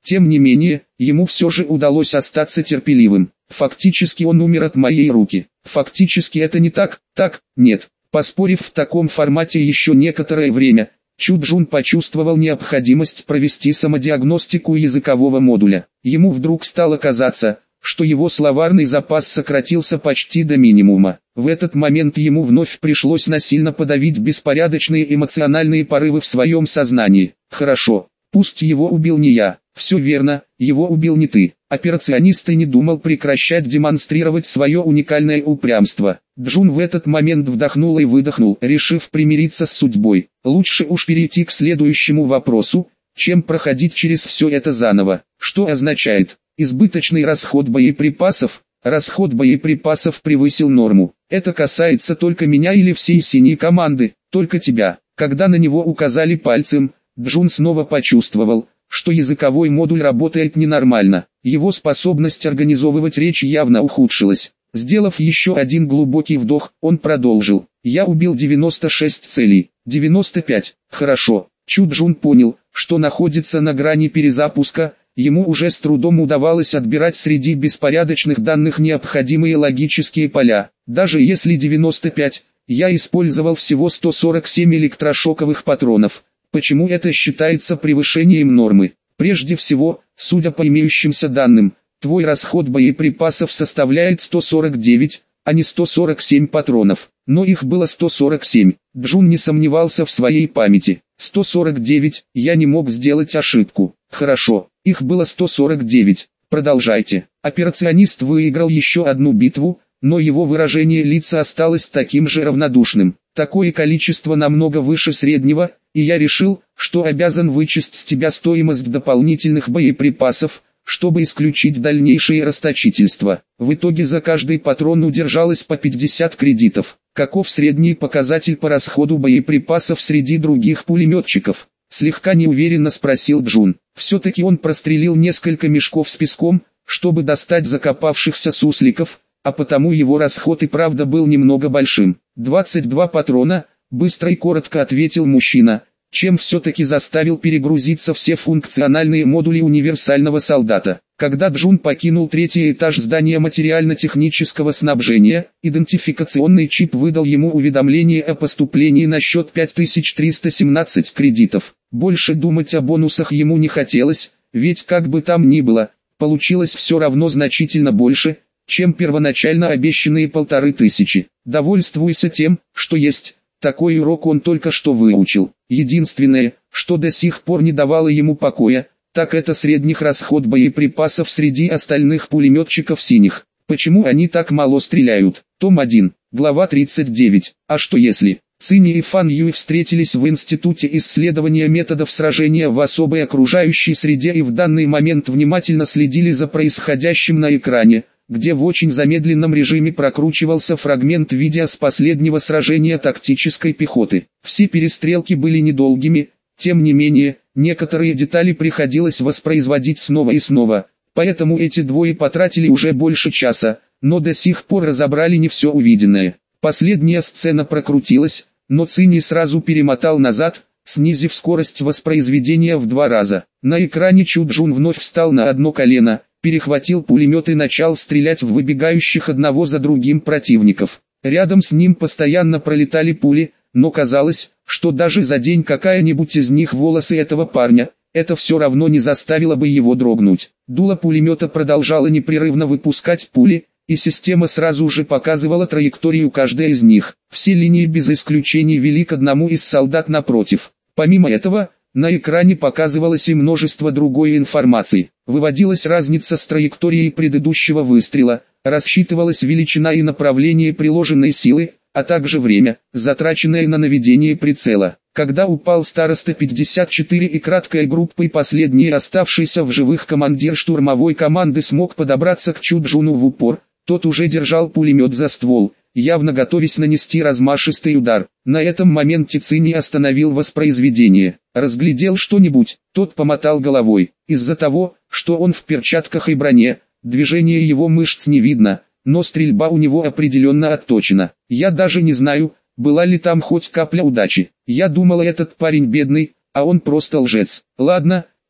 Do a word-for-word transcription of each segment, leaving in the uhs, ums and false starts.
Тем не менее, ему все же удалось остаться терпеливым. Фактически он умер от моей руки. Фактически это не так, так, нет. Поспорив в таком формате еще некоторое время, Чу Джун почувствовал необходимость провести самодиагностику языкового модуля. Ему вдруг стало казаться, что его словарный запас сократился почти до минимума. В этот момент ему вновь пришлось насильно подавить беспорядочные эмоциональные порывы в своем сознании. Хорошо, пусть его убил не я. Все верно, его убил не ты. Операционист и не думал прекращать демонстрировать свое уникальное упрямство. Джун в этот момент вдохнул и выдохнул, решив примириться с судьбой. Лучше уж перейти к следующему вопросу, чем проходить через все это заново. Что означает избыточный расход боеприпасов? Расход боеприпасов превысил норму. Это касается только меня или всей синей команды, только тебя. Когда на него указали пальцем, Джун снова почувствовал, что языковой модуль работает ненормально. Его способность организовывать речь явно ухудшилась. Сделав еще один глубокий вдох, он продолжил. Я убил девяносто шесть целей. девяносто пять. Хорошо. Чу Джун понял, что находится на грани перезапуска. Ему уже с трудом удавалось отбирать среди беспорядочных данных необходимые логические поля. Даже если девяносто пять, я использовал всего сто сорок семь электрошоковых патронов. Почему это считается превышением нормы? Прежде всего, судя по имеющимся данным, твой расход боеприпасов составляет сто сорок девять, а не сто сорок семь патронов. Но их было сто сорок семь. Джун не сомневался в своей памяти. сто сорок девять, я не мог сделать ошибку. Хорошо, их было сто сорок девять. Продолжайте. Операционист выиграл еще одну битву, но его выражение лица осталось таким же равнодушным. Такое количество намного выше среднего, и я решил, что обязан вычесть с тебя стоимость дополнительных боеприпасов, чтобы исключить дальнейшее расточительство. В итоге за каждый патрон удержалось по пятьдесят кредитов. Каков средний показатель по расходу боеприпасов среди других пулеметчиков? Слегка неуверенно спросил Джун. Все-таки он прострелил несколько мешков с песком, чтобы достать закопавшихся сусликов, а потому его расход и правда был немного большим. двадцать два патрона, быстро и коротко ответил мужчина, чем все-таки заставил перегрузиться все функциональные модули универсального солдата. Когда Джун покинул третий этаж здания материально-технического снабжения, идентификационный чип выдал ему уведомление о поступлении на счет пять тысяч триста семнадцать кредитов. Больше думать о бонусах ему не хотелось, ведь как бы там ни было, получилось все равно значительно больше, чем первоначально обещанные полторы тысячи. Довольствуйся тем, что есть. Такой урок он только что выучил. Единственное, что до сих пор не давало ему покоя, так это средних расход боеприпасов среди остальных пулеметчиков синих. Почему они так мало стреляют? Том один, глава тридцать девять. А что если Цинь и Фан Юй встретились в Институте исследования методов сражения в особой окружающей среде и в данный момент внимательно следили за происходящим на экране, где в очень замедленном режиме прокручивался фрагмент видео с последнего сражения тактической пехоты. Все перестрелки были недолгими, тем не менее, некоторые детали приходилось воспроизводить снова и снова, поэтому эти двое потратили уже больше часа, но до сих пор разобрали не все увиденное. Последняя сцена прокрутилась, но Цинь сразу перемотал назад, снизив скорость воспроизведения в два раза. На экране Чу Джун вновь встал на одно колено, перехватил пулемет и начал стрелять в выбегающих одного за другим противников. Рядом с ним постоянно пролетали пули, но казалось, что даже за день какая-нибудь из них волосы этого парня, это все равно не заставило бы его дрогнуть. Дуло пулемета продолжало непрерывно выпускать пули, и система сразу же показывала траекторию каждой из них. Все линии без исключений вели к одному из солдат напротив. Помимо этого, на экране показывалось и множество другой информации. Выводилась разница с траекторией предыдущего выстрела, рассчитывалась величина и направление приложенной силы, а также время, затраченное на наведение прицела. Когда упал староста пятьдесят четыре и краткой группой последний оставшийся в живых командир штурмовой команды смог подобраться к Чу Джуну в упор, тот уже держал пулемет за ствол, явно готовясь нанести размашистый удар. На этом моменте Цинь остановил воспроизведение. Разглядел что-нибудь, тот помотал головой. Из-за того, что он в перчатках и броне, движения его мышц не видно, но стрельба у него определенно отточена. Я даже не знаю, была ли там хоть капля удачи. Я думала, этот парень бедный, а он просто лжец. Ладно,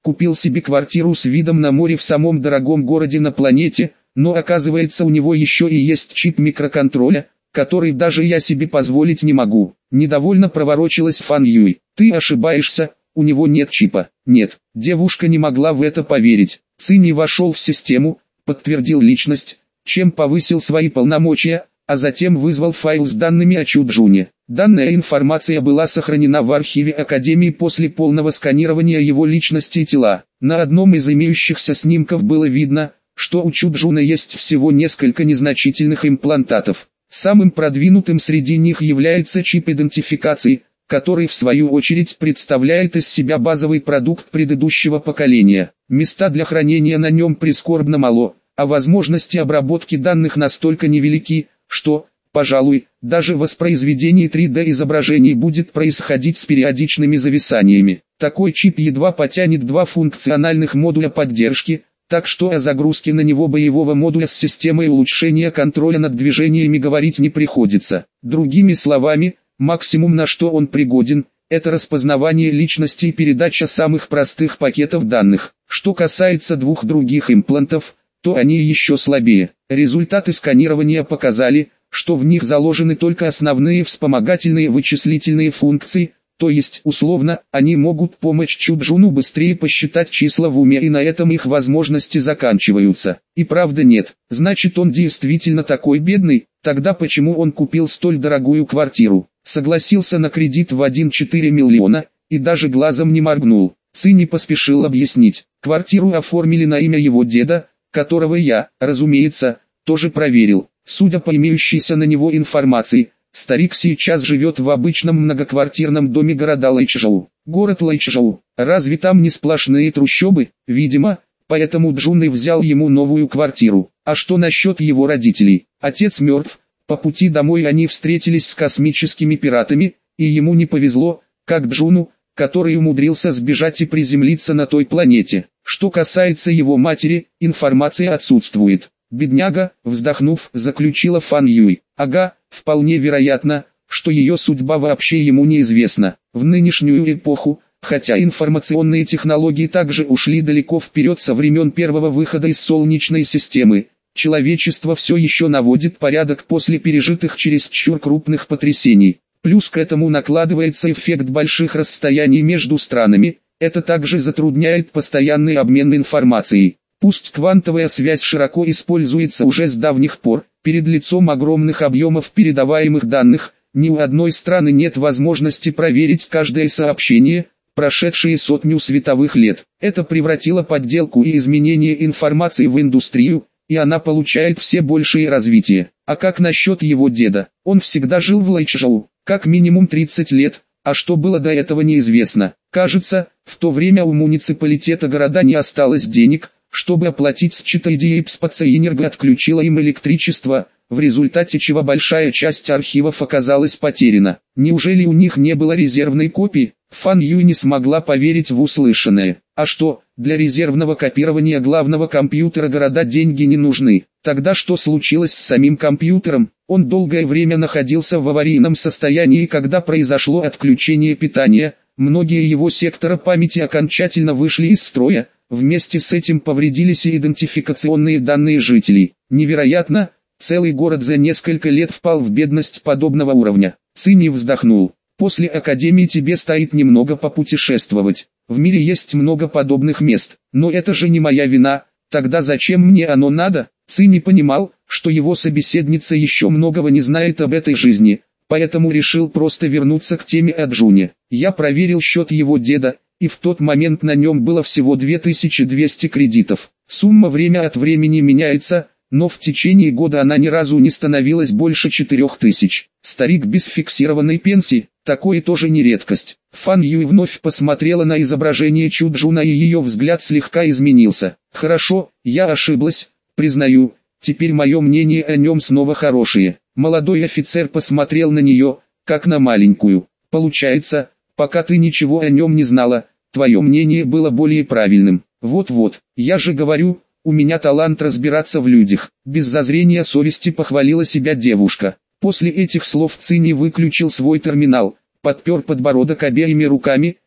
купил себе квартиру с видом на море в самом дорогом городе на планете, но оказывается у него еще и есть чип микроконтроля, который даже я себе позволить не могу. Недовольно проворочилась Фан Юй. Ты ошибаешься, у него нет чипа. Нет, девушка не могла в это поверить. Цинь вошел в систему, подтвердил личность, чем повысил свои полномочия, а затем вызвал файл с данными о Чуджуне. Данная информация была сохранена в архиве Академии после полного сканирования его личности и тела. На одном из имеющихся снимков было видно, что у Чуджуна есть всего несколько незначительных имплантатов. Самым продвинутым среди них является чип идентификации, который в свою очередь представляет из себя базовый продукт предыдущего поколения. Места для хранения на нем прискорбно мало, а возможности обработки данных настолько невелики, что, пожалуй, даже воспроизведение три дэ изображений будет происходить с периодичными зависаниями. Такой чип едва потянет два функциональных модуля поддержки, так что о загрузке на него боевого модуля с системой улучшения контроля над движениями говорить не приходится. Другими словами, максимум на что он пригоден, это распознавание личности и передача самых простых пакетов данных. Что касается двух других имплантов, то они еще слабее. Результаты сканирования показали, что в них заложены только основные вспомогательные вычислительные функции, то есть, условно, они могут помочь Чуджуну быстрее посчитать числа в уме, и на этом их возможности заканчиваются. И правда нет, значит он действительно такой бедный, тогда почему он купил столь дорогую квартиру, согласился на кредит в один целых четыре десятых миллиона, и даже глазом не моргнул. Цинь поспешил объяснить, квартиру оформили на имя его деда, которого я, разумеется, тоже проверил. Судя по имеющейся на него информации, старик сейчас живет в обычном многоквартирном доме города Лайчжоу. Город Лайчжоу, разве там не сплошные трущобы? Видимо, поэтому Джун и взял ему новую квартиру. А что насчет его родителей? Отец мертв, по пути домой они встретились с космическими пиратами, и ему не повезло, как Джуну, который умудрился сбежать и приземлиться на той планете. Что касается его матери, информация отсутствует. Бедняга, вздохнув, заключила Фан Юй. Ага, вполне вероятно, что ее судьба вообще ему неизвестна. В нынешнюю эпоху, хотя информационные технологии также ушли далеко вперед со времен первого выхода из Солнечной системы, человечество все еще наводит порядок после пережитых чересчур крупных потрясений. Плюс к этому накладывается эффект больших расстояний между странами, это также затрудняет постоянный обмен информацией. Пусть квантовая связь широко используется уже с давних пор, перед лицом огромных объемов передаваемых данных, ни у одной страны нет возможности проверить каждое сообщение, прошедшие сотню световых лет. Это превратило подделку и изменение информации в индустрию, и она получает все большее развитие. А как насчет его деда? Он всегда жил в Лайчжоу, как минимум тридцать лет, а что было до этого неизвестно. Кажется, в то время у муниципалитета города не осталось денег, чтобы оплатить счета, и Энерго отключила им электричество, в результате чего большая часть архивов оказалась потеряна. Неужели у них не было резервной копии? Фан Юй не смогла поверить в услышанное. А что, для резервного копирования главного компьютера города деньги не нужны? Тогда что случилось с самим компьютером? Он долгое время находился в аварийном состоянии, когда произошло отключение питания, многие его сектора памяти окончательно вышли из строя. Вместе с этим повредились и идентификационные данные жителей. Невероятно, целый город за несколько лет впал в бедность подобного уровня. Цинь вздохнул. После Академии тебе стоит немного попутешествовать. В мире есть много подобных мест, но это же не моя вина, тогда зачем мне оно надо? Цинь понимал, что его собеседница еще многого не знает об этой жизни, поэтому решил просто вернуться к теме о Джуне. Я проверил счет его деда, и в тот момент на нем было всего две тысячи двести кредитов. Сумма время от времени меняется, но в течение года она ни разу не становилась больше четырех тысяч. Старик без фиксированной пенсии, такое тоже не редкость. Фан Юй вновь посмотрела на изображение Чуджуна, и ее взгляд слегка изменился. Хорошо, я ошиблась, признаю, теперь мое мнение о нем снова хорошее. Молодой офицер посмотрел на нее, как на маленькую. Получается, пока ты ничего о нем не знала, твое мнение было более правильным. Вот-вот, я же говорю, у меня талант разбираться в людях. Без зазрения совести похвалила себя девушка. После этих слов Цинь выключил свой терминал, подпер подбородок обеими руками,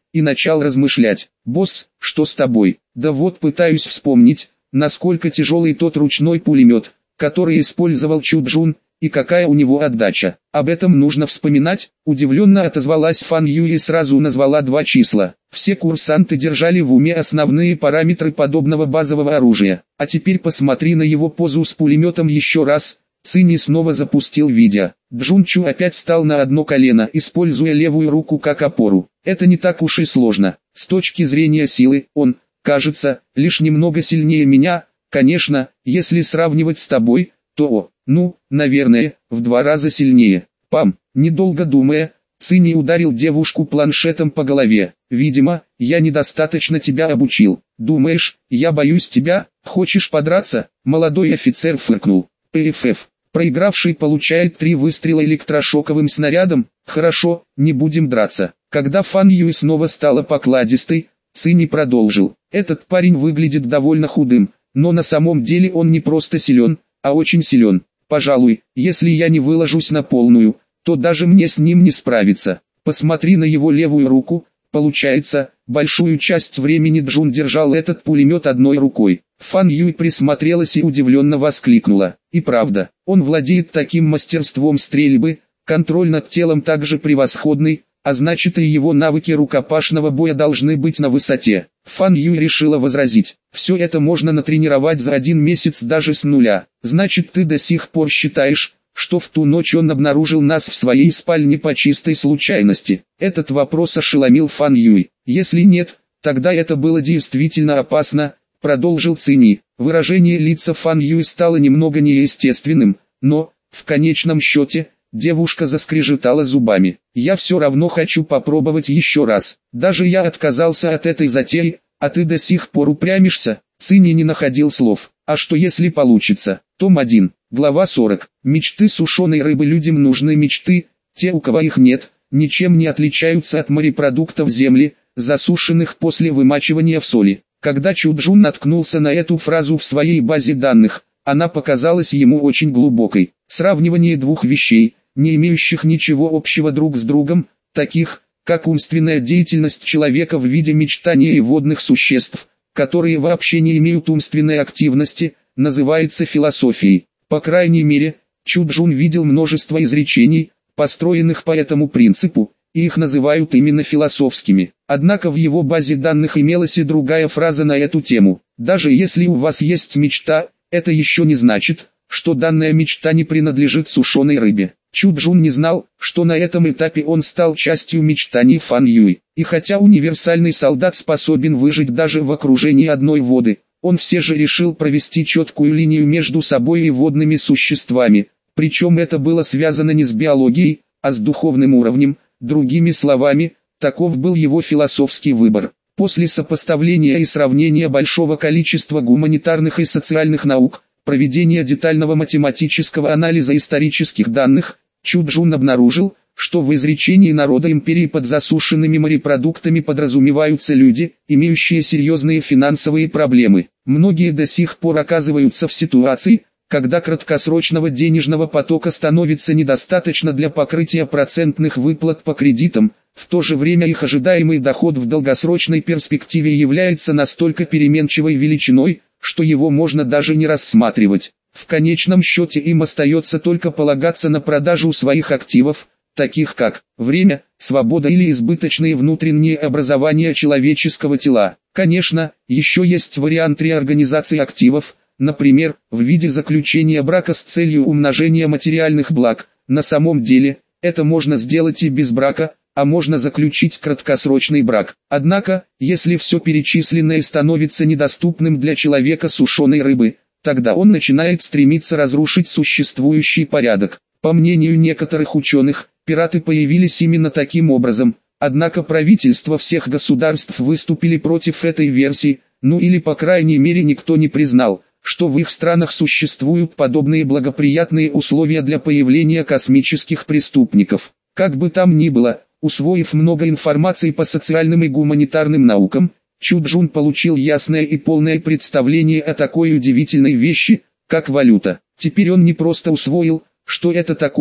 и начал размышлять. «Босс, что с тобой?» «Да вот пытаюсь вспомнить, насколько тяжелый тот ручной пулемет, который использовал Чуджун, и какая у него отдача. Об этом нужно вспоминать», удивленно отозвалась Фан Юй и сразу назвала два числа. Все курсанты держали в уме основные параметры подобного базового оружия. «А теперь посмотри на его позу с пулеметом еще раз». Цинни снова запустил видео. Джунчу опять встал на одно колено, используя левую руку как опору. Это не так уж и сложно. С точки зрения силы, он, кажется, лишь немного сильнее меня. Конечно, если сравнивать с тобой, то, ну, наверное, в два раза сильнее. Пам, недолго думая, Цинни ударил девушку планшетом по голове. «Видимо, я недостаточно тебя обучил. Думаешь, я боюсь тебя? Хочешь подраться?» Молодой офицер фыркнул. «ПФФ. Проигравший получает три выстрела электрошоковым снарядом. Хорошо, не будем драться». Когда Фан Юй снова стала покладистой, Цинни продолжил. «Этот парень выглядит довольно худым, но на самом деле он не просто силен, а очень силен. Пожалуй, если я не выложусь на полную, то даже мне с ним не справиться. Посмотри на его левую руку». Получается, большую часть времени Джун держал этот пулемет одной рукой. Фан Юй присмотрелась и удивленно воскликнула. И правда, он владеет таким мастерством стрельбы, контроль над телом также превосходный, а значит и его навыки рукопашного боя должны быть на высоте. Фан Юй решила возразить. Все это можно натренировать за один месяц даже с нуля. Значит, ты до сих пор считаешь, что в ту ночь он обнаружил нас в своей спальне по чистой случайности? Этот вопрос ошеломил Фан Юй. Если нет, тогда это было действительно опасно, продолжил Цинни. Выражение лица Фан Юй стало немного неестественным, но, в конечном счете, девушка заскрежетала зубами. «Я все равно хочу попробовать еще раз. Даже я отказался от этой затеи, а ты до сих пор упрямишься». Цинни не находил слов. «А что если получится?» Том один. Глава сорок. Мечты сушеной рыбы. Людям нужны мечты, те, у кого их нет, ничем не отличаются от морепродуктов земли, засушенных после вымачивания в соли. Когда Чуджун наткнулся на эту фразу в своей базе данных, она показалась ему очень глубокой. Сравнивание двух вещей, не имеющих ничего общего друг с другом, таких, как умственная деятельность человека в виде мечтания и водных существ, которые вообще не имеют умственной активности, называется философией. По крайней мере, Чуджун видел множество изречений, построенных по этому принципу, и их называют именно философскими. Однако в его базе данных имелась и другая фраза на эту тему. Даже если у вас есть мечта, это еще не значит, что данная мечта не принадлежит сушеной рыбе. Чуджун не знал, что на этом этапе он стал частью мечтаний Фан Юй. И хотя универсальный солдат способен выжить даже в окружении одной воды, он все же решил провести четкую линию между собой и водными существами, причем это было связано не с биологией, а с духовным уровнем. Другими словами, таков был его философский выбор. После сопоставления и сравнения большого количества гуманитарных и социальных наук, проведения детального математического анализа исторических данных, Чуджун обнаружил, что в изречении народа империи под засушенными морепродуктами подразумеваются люди, имеющие серьезные финансовые проблемы. Многие до сих пор оказываются в ситуации, когда краткосрочного денежного потока становится недостаточно для покрытия процентных выплат по кредитам, в то же время их ожидаемый доход в долгосрочной перспективе является настолько переменчивой величиной, что его можно даже не рассматривать. В конечном счете им остается только полагаться на продажу своих активов, таких как время, свобода или избыточные внутренние образования человеческого тела. Конечно, еще есть вариант реорганизации активов, например, в виде заключения брака с целью умножения материальных благ. На самом деле, это можно сделать и без брака, а можно заключить краткосрочный брак. Однако, если все перечисленное становится недоступным для человека сушеной рыбы, тогда он начинает стремиться разрушить существующий порядок. По мнению некоторых ученых, пираты появились именно таким образом, однако правительства всех государств выступили против этой версии, ну или по крайней мере никто не признал, что в их странах существуют подобные благоприятные условия для появления космических преступников. Как бы там ни было, усвоив много информации по социальным и гуманитарным наукам, Чуджун получил ясное и полное представление о такой удивительной вещи, как валюта. Теперь он не просто усвоил, что это такое,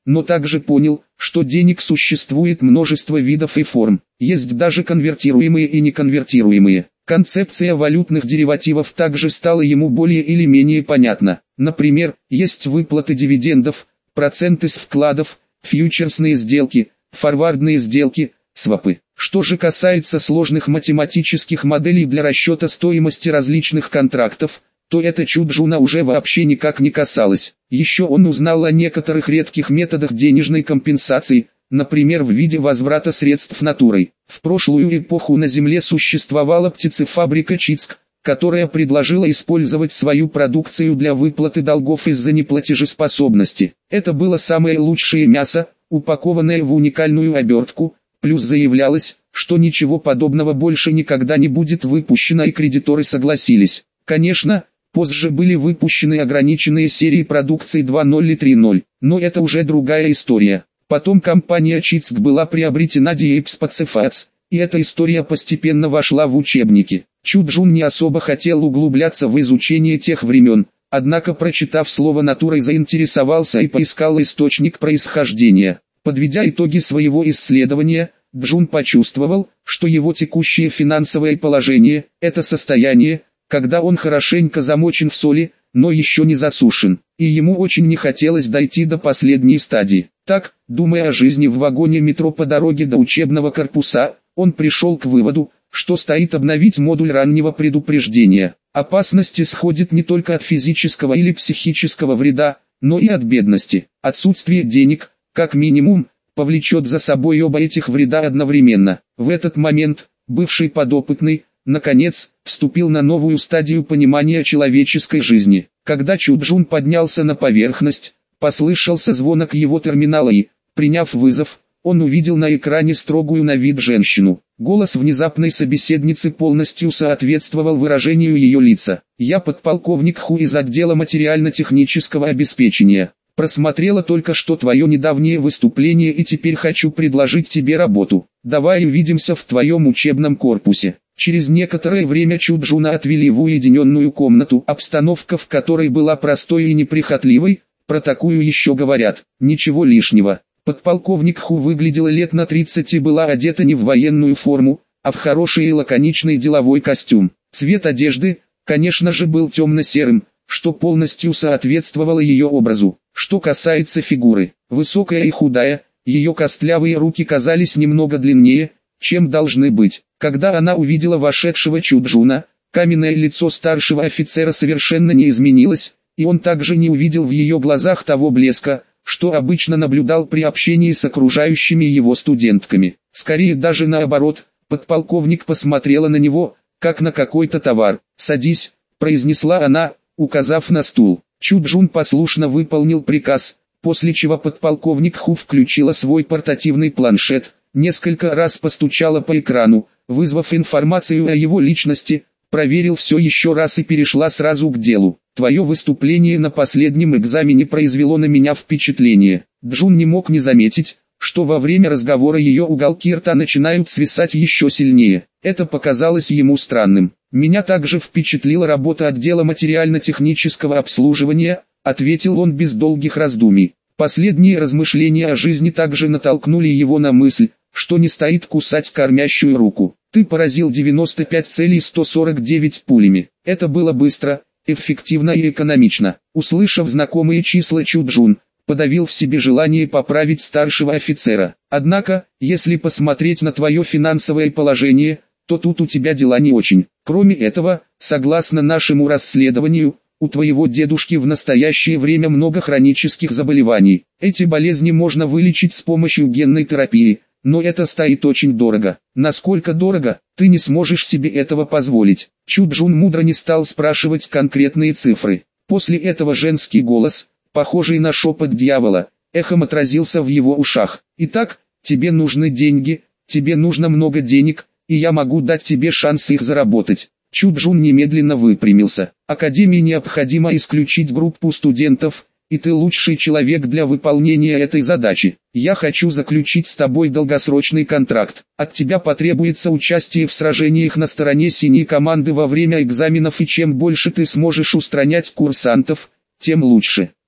но также понял, что денег существует множество видов и форм, есть даже конвертируемые и неконвертируемые. Концепция валютных деривативов также стала ему более или менее понятна. Например, есть выплаты дивидендов, проценты с вкладов, фьючерсные сделки, форвардные сделки, свапы. Что же касается сложных математических моделей для расчета стоимости различных контрактов, то это Чуджуна уже вообще никак не касалось. Еще он узнал о некоторых редких методах денежной компенсации, например в виде возврата средств натурой. В прошлую эпоху на Земле существовала птицефабрика Чицк, которая предложила использовать свою продукцию для выплаты долгов из-за неплатежеспособности. Это было самое лучшее мясо, упакованное в уникальную обертку, плюс заявлялось, что ничего подобного больше никогда не будет выпущено, и кредиторы согласились. Конечно, позже были выпущены ограниченные серии продукции два ноль и три ноль, но это уже другая история. Потом компания Чицк была приобретена ди эйпс Pacific, и эта история постепенно вошла в учебники. Чуджун не особо хотел углубляться в изучение тех времен, однако прочитав слово «натурой» заинтересовался и поискал источник происхождения. Подведя итоги своего исследования, Джун почувствовал, что его текущее финансовое положение – это состояние, когда он хорошенько замочен в соли, но еще не засушен, и ему очень не хотелось дойти до последней стадии. Так, думая о жизни в вагоне метро по дороге до учебного корпуса, он пришел к выводу, что стоит обновить модуль раннего предупреждения. Опасность исходит не только от физического или психического вреда, но и от бедности. Отсутствие денег, как минимум, повлечет за собой оба этих вреда одновременно. В этот момент, бывший подопытный, наконец, вступил на новую стадию понимания человеческой жизни. Когда Чуджун поднялся на поверхность, послышался звонок его терминала и, приняв вызов, он увидел на экране строгую на вид женщину. Голос внезапной собеседницы полностью соответствовал выражению ее лица. «Я подполковник Ху из отдела материально-технического обеспечения. Просмотрела только что твое недавнее выступление и теперь хочу предложить тебе работу. Давай увидимся в твоем учебном корпусе». Через некоторое время Чуджуна отвели в уединенную комнату, обстановка в которой была простой и неприхотливой, про такую еще говорят, ничего лишнего. Подполковник Ху выглядела лет на тридцать и была одета не в военную форму, а в хороший и лаконичный деловой костюм. Цвет одежды, конечно же, был темно-серым, что полностью соответствовало ее образу. Что касается фигуры, высокая и худая, ее костлявые руки казались немного длиннее, чем должны быть. Когда она увидела вошедшего Чуджуна, каменное лицо старшего офицера совершенно не изменилось, и он также не увидел в ее глазах того блеска, что обычно наблюдал при общении с окружающими его студентками. Скорее даже наоборот, подполковник посмотрела на него, как на какой-то товар. «Садись», — произнесла она, указав на стул. Чуджун послушно выполнил приказ, после чего подполковник Ху включила свой портативный планшет, несколько раз постучала по экрану, вызвав информацию о его личности, проверил все еще раз и перешла сразу к делу. «Твое выступление на последнем экзамене произвело на меня впечатление». Джун не мог не заметить, что во время разговора ее уголки рта начинают свисать еще сильнее. Это показалось ему странным. «Меня также впечатлила работа отдела материально-технического обслуживания», ответил он без долгих раздумий. Последние размышления о жизни также натолкнули его на мысль, что не стоит кусать кормящую руку. «Ты поразил девяносто пять целей сто сорок девять пулями». Это было быстро, эффективно и экономично. Услышав знакомые числа, Чуджун подавил в себе желание поправить старшего офицера. «Однако, если посмотреть на твое финансовое положение, то тут у тебя дела не очень. Кроме этого, согласно нашему расследованию, у твоего дедушки в настоящее время много хронических заболеваний. Эти болезни можно вылечить с помощью генной терапии, но это стоит очень дорого. Насколько дорого, ты не сможешь себе этого позволить». Чуджун мудро не стал спрашивать конкретные цифры. После этого женский голос, похожий на шепот дьявола, эхом отразился в его ушах. «Итак, тебе нужны деньги, тебе нужно много денег, и я могу дать тебе шанс их заработать». Чуджун немедленно выпрямился. «Академии необходимо исключить группу студентов, и ты лучший человек для выполнения этой задачи. Я хочу заключить с тобой долгосрочный контракт. От тебя потребуется участие в сражениях на стороне синей команды во время экзаменов, и чем больше ты сможешь устранять курсантов, тем лучше.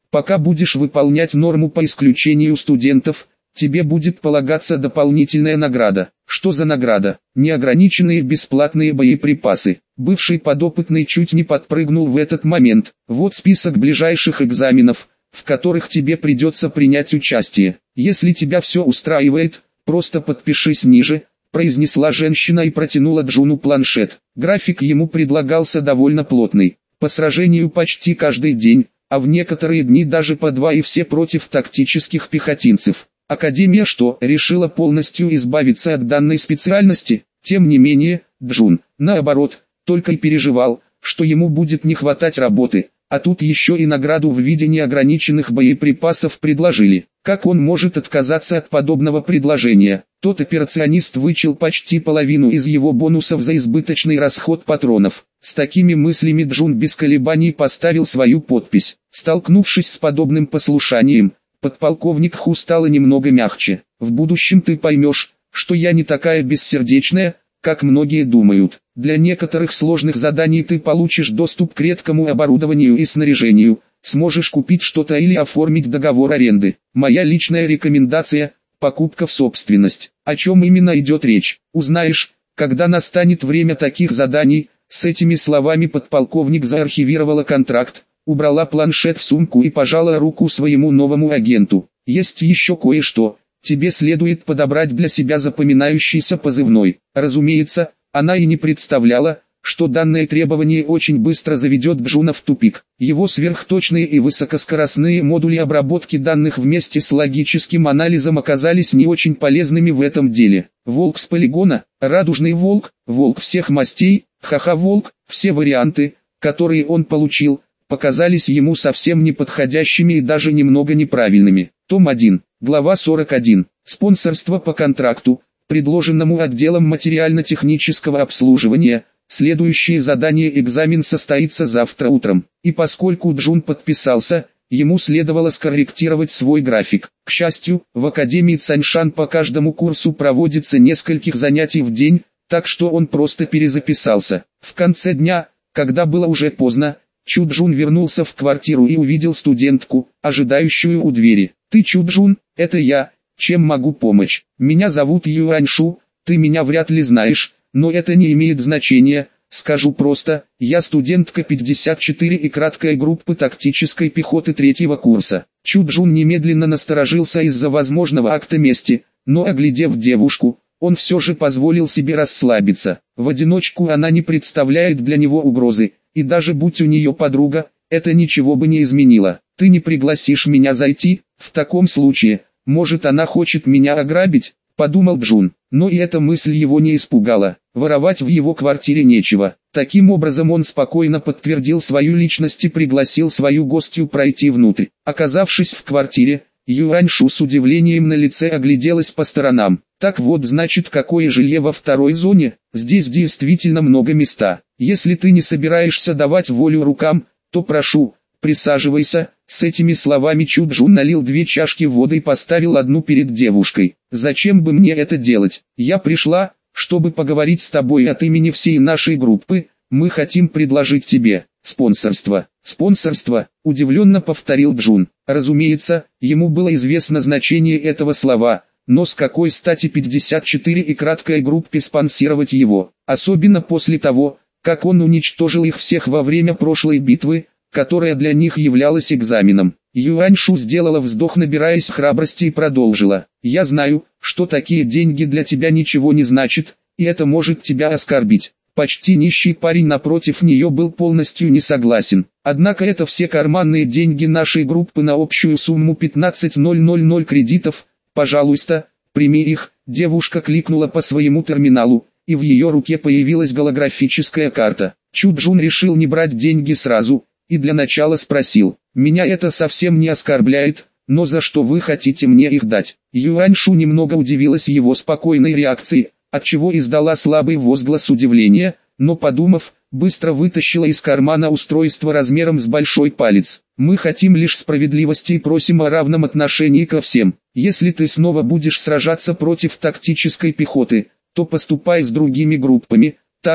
Пока будешь выполнять норму по исключению студентов, тебе будет полагаться дополнительная награда. Что за награда? Неограниченные бесплатные боеприпасы. Бывший подопытный чуть не подпрыгнул в этот момент. Вот список ближайших экзаменов, в которых тебе придется принять участие. Если тебя все устраивает, просто подпишись ниже, произнесла женщина и протянула Джуну планшет. График ему предлагался довольно плотный. По сражению почти каждый день, а в некоторые дни даже по два и все против тактических пехотинцев. Академия что, решила полностью избавиться от данной специальности? Тем не менее, Джун, наоборот, только и переживал, что ему будет не хватать работы, а тут еще и награду в виде неограниченных боеприпасов предложили. Как он может отказаться от подобного предложения? Тот операционист вычел почти половину из его бонусов за избыточный расход патронов. С такими мыслями Джун без колебаний поставил свою подпись. Столкнувшись с подобным послушанием, подполковник Ху стало немного мягче. В будущем ты поймешь, что я не такая бессердечная, как многие думают. Для некоторых сложных заданий ты получишь доступ к редкому оборудованию и снаряжению, сможешь купить что-то или оформить договор аренды. Моя личная рекомендация – покупка в собственность. О чем именно идет речь, узнаешь, когда настанет время таких заданий. С этими словами подполковник заархивировала контракт, убрала планшет в сумку и пожала руку своему новому агенту. Есть еще кое-что. Тебе следует подобрать для себя запоминающийся позывной. Разумеется, она и не представляла, что данное требование очень быстро заведет Джуна в тупик. Его сверхточные и высокоскоростные модули обработки данных вместе с логическим анализом оказались не очень полезными в этом деле. Волк с полигона, радужный волк, волк всех мастей, ха-ха-волк, все варианты, которые он получил, показались ему совсем неподходящими и даже немного неправильными. Том один, глава сорок один. Спонсорство по контракту, предложенному отделом материально-технического обслуживания. Следующее задание экзамен состоится завтра утром. И поскольку Джун подписался, ему следовало скорректировать свой график. К счастью, в Академии Цаньшан по каждому курсу проводится нескольких занятий в день, так что он просто перезаписался. В конце дня, когда было уже поздно, Чу Джун вернулся в квартиру и увидел студентку, ожидающую у двери. «Ты Чу Джун, это я, чем могу помочь? Меня зовут Юань Шу, ты меня вряд ли знаешь, но это не имеет значения, скажу просто, я студентка пятьдесят четыре и краткой группы тактической пехоты третьего курса». Чу Джун немедленно насторожился из-за возможного акта мести, но оглядев девушку, он все же позволил себе расслабиться. В одиночку она не представляет для него угрозы, и даже будь у нее подруга, это ничего бы не изменило. «Ты не пригласишь меня зайти? В таком случае, может она хочет меня ограбить?» — подумал Джун. Но и эта мысль его не испугала. Воровать в его квартире нечего. Таким образом он спокойно подтвердил свою личность и пригласил свою гостью пройти внутрь. Оказавшись в квартире, Юань Шу с удивлением на лице огляделась по сторонам. «Так вот, значит, какое жилье во второй зоне? Здесь действительно много места. Если ты не собираешься давать волю рукам, то прошу, присаживайся». С этими словами Чу Джун налил две чашки воды и поставил одну перед девушкой. «Зачем бы мне это делать? Я пришла, чтобы поговорить с тобой от имени всей нашей группы. Мы хотим предложить тебе спонсорство». «Спонсорство», — удивленно повторил Джун. Разумеется, ему было известно значение этого слова, но с какой стати пятьдесят четыре и краткой группе спонсировать его, особенно после того, как он уничтожил их всех во время прошлой битвы, которая для них являлась экзаменом. Юань Шу сделала вздох, набираясь храбрости, и продолжила. «Я знаю, что такие деньги для тебя ничего не значат, и это может тебя оскорбить». Почти нищий парень напротив нее был полностью не согласен. «Однако это все карманные деньги нашей группы на общую сумму пятнадцать тысяч кредитов. Пожалуйста, прими их». Девушка кликнула по своему терминалу, и в ее руке появилась голографическая карта. Чу Джун решил не брать деньги сразу, и для начала спросил: «Меня это совсем не оскорбляет, но за что вы хотите мне их дать?» Юань Шу немного удивилась его спокойной реакции, отчего издала слабый возглас удивления, но подумав, быстро вытащила из кармана устройство размером с большой палец. «Мы хотим лишь справедливости и просим о равном отношении ко всем. Если ты снова будешь сражаться против тактической пехоты, то поступай с другими группами, так же,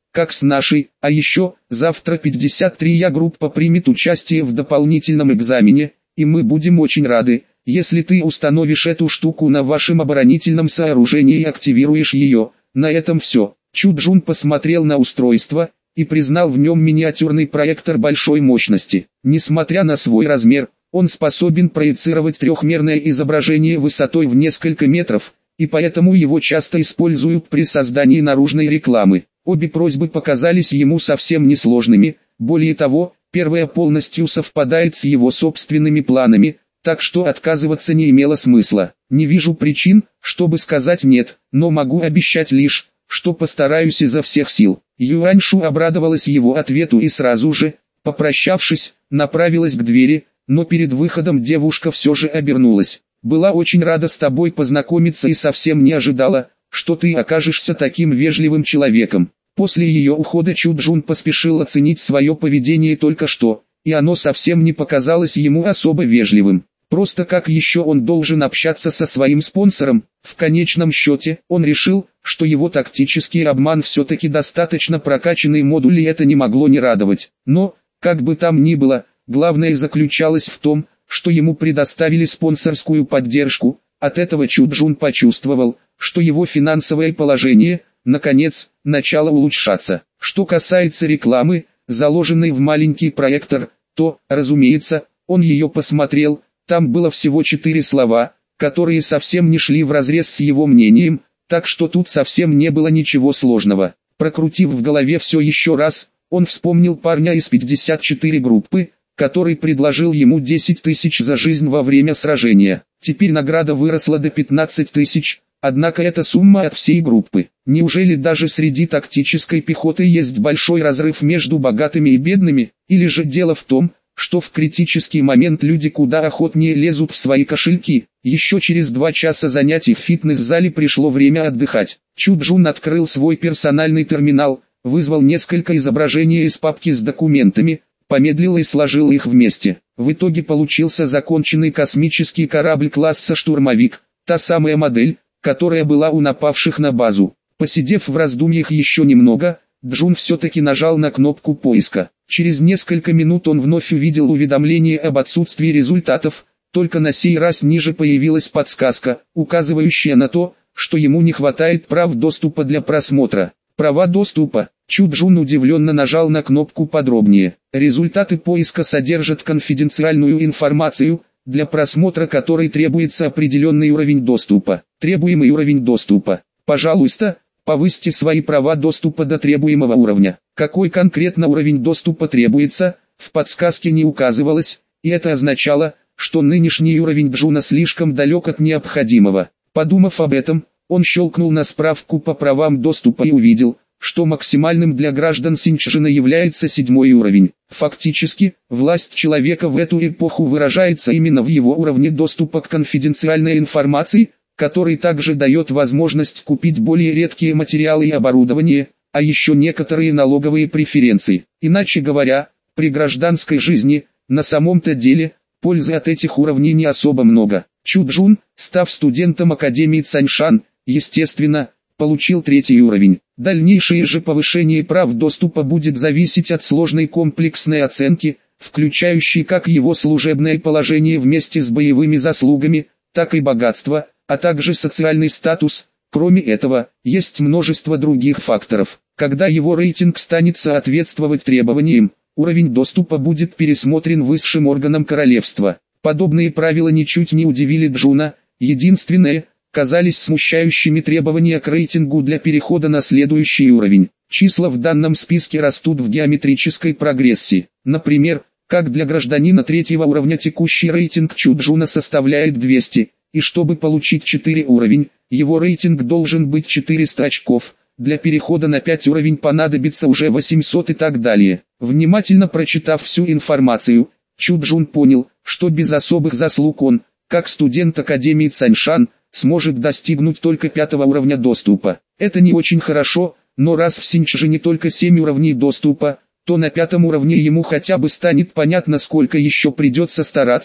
как с нашей, а еще, завтра пятьдесят три Я группа примет участие в дополнительном экзамене, и мы будем очень рады, если ты установишь эту штуку на вашем оборонительном сооружении и активируешь ее. На этом все. Чу Джун посмотрел на устройство и признал в нем миниатюрный проектор большой мощности. Несмотря на свой размер, он способен проецировать трехмерное изображение высотой в несколько метров, и поэтому его часто используют при создании наружной рекламы. Обе просьбы показались ему совсем несложными, более того, первая полностью совпадает с его собственными планами, так что отказываться не имело смысла. Не вижу причин, чтобы сказать «нет», но могу обещать лишь, что постараюсь изо всех сил. Юаньшу обрадовалась его ответу и сразу же, попрощавшись, направилась к двери, но перед выходом девушка все же обернулась. «Была очень рада с тобой познакомиться и совсем не ожидала, что ты окажешься таким вежливым человеком». После ее ухода Чу Джун поспешил оценить свое поведение только что, и оно совсем не показалось ему особо вежливым. Просто как еще он должен общаться со своим спонсором? В конечном счете, он решил, что его тактический обман все-таки достаточно прокачанный модуль, и это не могло не радовать. Но, как бы там ни было, главное заключалось в том, что ему предоставили спонсорскую поддержку. От этого Чу Джун почувствовал, что его финансовое положение, наконец, начало улучшаться. Что касается рекламы, заложенной в маленький проектор, то, разумеется, он ее посмотрел. Там было всего четыре слова, которые совсем не шли вразрез с его мнением, так что тут совсем не было ничего сложного. Прокрутив в голове все еще раз, он вспомнил парня из пятьдесят четыре группы, который предложил ему десять тысяч за жизнь во время сражения. Теперь награда выросла до пятнадцати тысяч, однако это сумма от всей группы. Неужели даже среди тактической пехоты есть большой разрыв между богатыми и бедными, или же дело в том, что в критический момент люди куда охотнее лезут в свои кошельки? Еще через два часа занятий в фитнес-зале пришло время отдыхать. Чу Джун открыл свой персональный терминал, вызвал несколько изображений из папки с документами, помедлил и сложил их вместе. В итоге получился законченный космический корабль класса «Штурмовик», та самая модель, которая была у напавших на базу. Посидев в раздумьях еще немного, Джун все-таки нажал на кнопку поиска. Через несколько минут он вновь увидел уведомление об отсутствии результатов, только на сей раз ниже появилась подсказка, указывающая на то, что ему не хватает прав доступа для просмотра. Права доступа. Чу Джун удивленно нажал на кнопку «Подробнее». Результаты поиска содержат конфиденциальную информацию, для просмотра которой требуется определенный уровень доступа. Требуемый уровень доступа. Пожалуйста, повысьте свои права доступа до требуемого уровня. Какой конкретно уровень доступа требуется, в подсказке не указывалось, и это означало, что нынешний уровень Джуна слишком далек от необходимого. Подумав об этом, он щелкнул на справку по правам доступа и увидел, что максимальным для граждан Синьчжина является седьмой уровень. Фактически, власть человека в эту эпоху выражается именно в его уровне доступа к конфиденциальной информации, который также дает возможность купить более редкие материалы и оборудование, а еще некоторые налоговые преференции. Иначе говоря, при гражданской жизни, на самом-то деле, пользы от этих уровней не особо много. Чу Джун, став студентом Академии Цаньшан, естественно, получил третий уровень. Дальнейшее же повышение прав доступа будет зависеть от сложной комплексной оценки, включающей как его служебное положение вместе с боевыми заслугами, так и богатство, а также социальный статус. Кроме этого, есть множество других факторов. Когда его рейтинг станет соответствовать требованиям, уровень доступа будет пересмотрен высшим органом королевства. Подобные правила ничуть не удивили Джуна, единственное, казались смущающими требования к рейтингу для перехода на следующий уровень. Числа в данном списке растут в геометрической прогрессии. Например, как для гражданина третьего уровня текущий рейтинг Чу Джуна составляет двести, и чтобы получить четыре уровень, его рейтинг должен быть четыреста очков, для перехода на пять уровень понадобится уже восемьсот и так далее. Внимательно прочитав всю информацию, Чу Джун понял, что без особых заслуг он, как студент Академии Цаньшан, сможет достигнуть только пятого уровня доступа. Это не очень хорошо, но раз в Синьчжине только семь уровней доступа, то на пятом уровне ему хотя бы станет понятно, сколько еще придется стараться.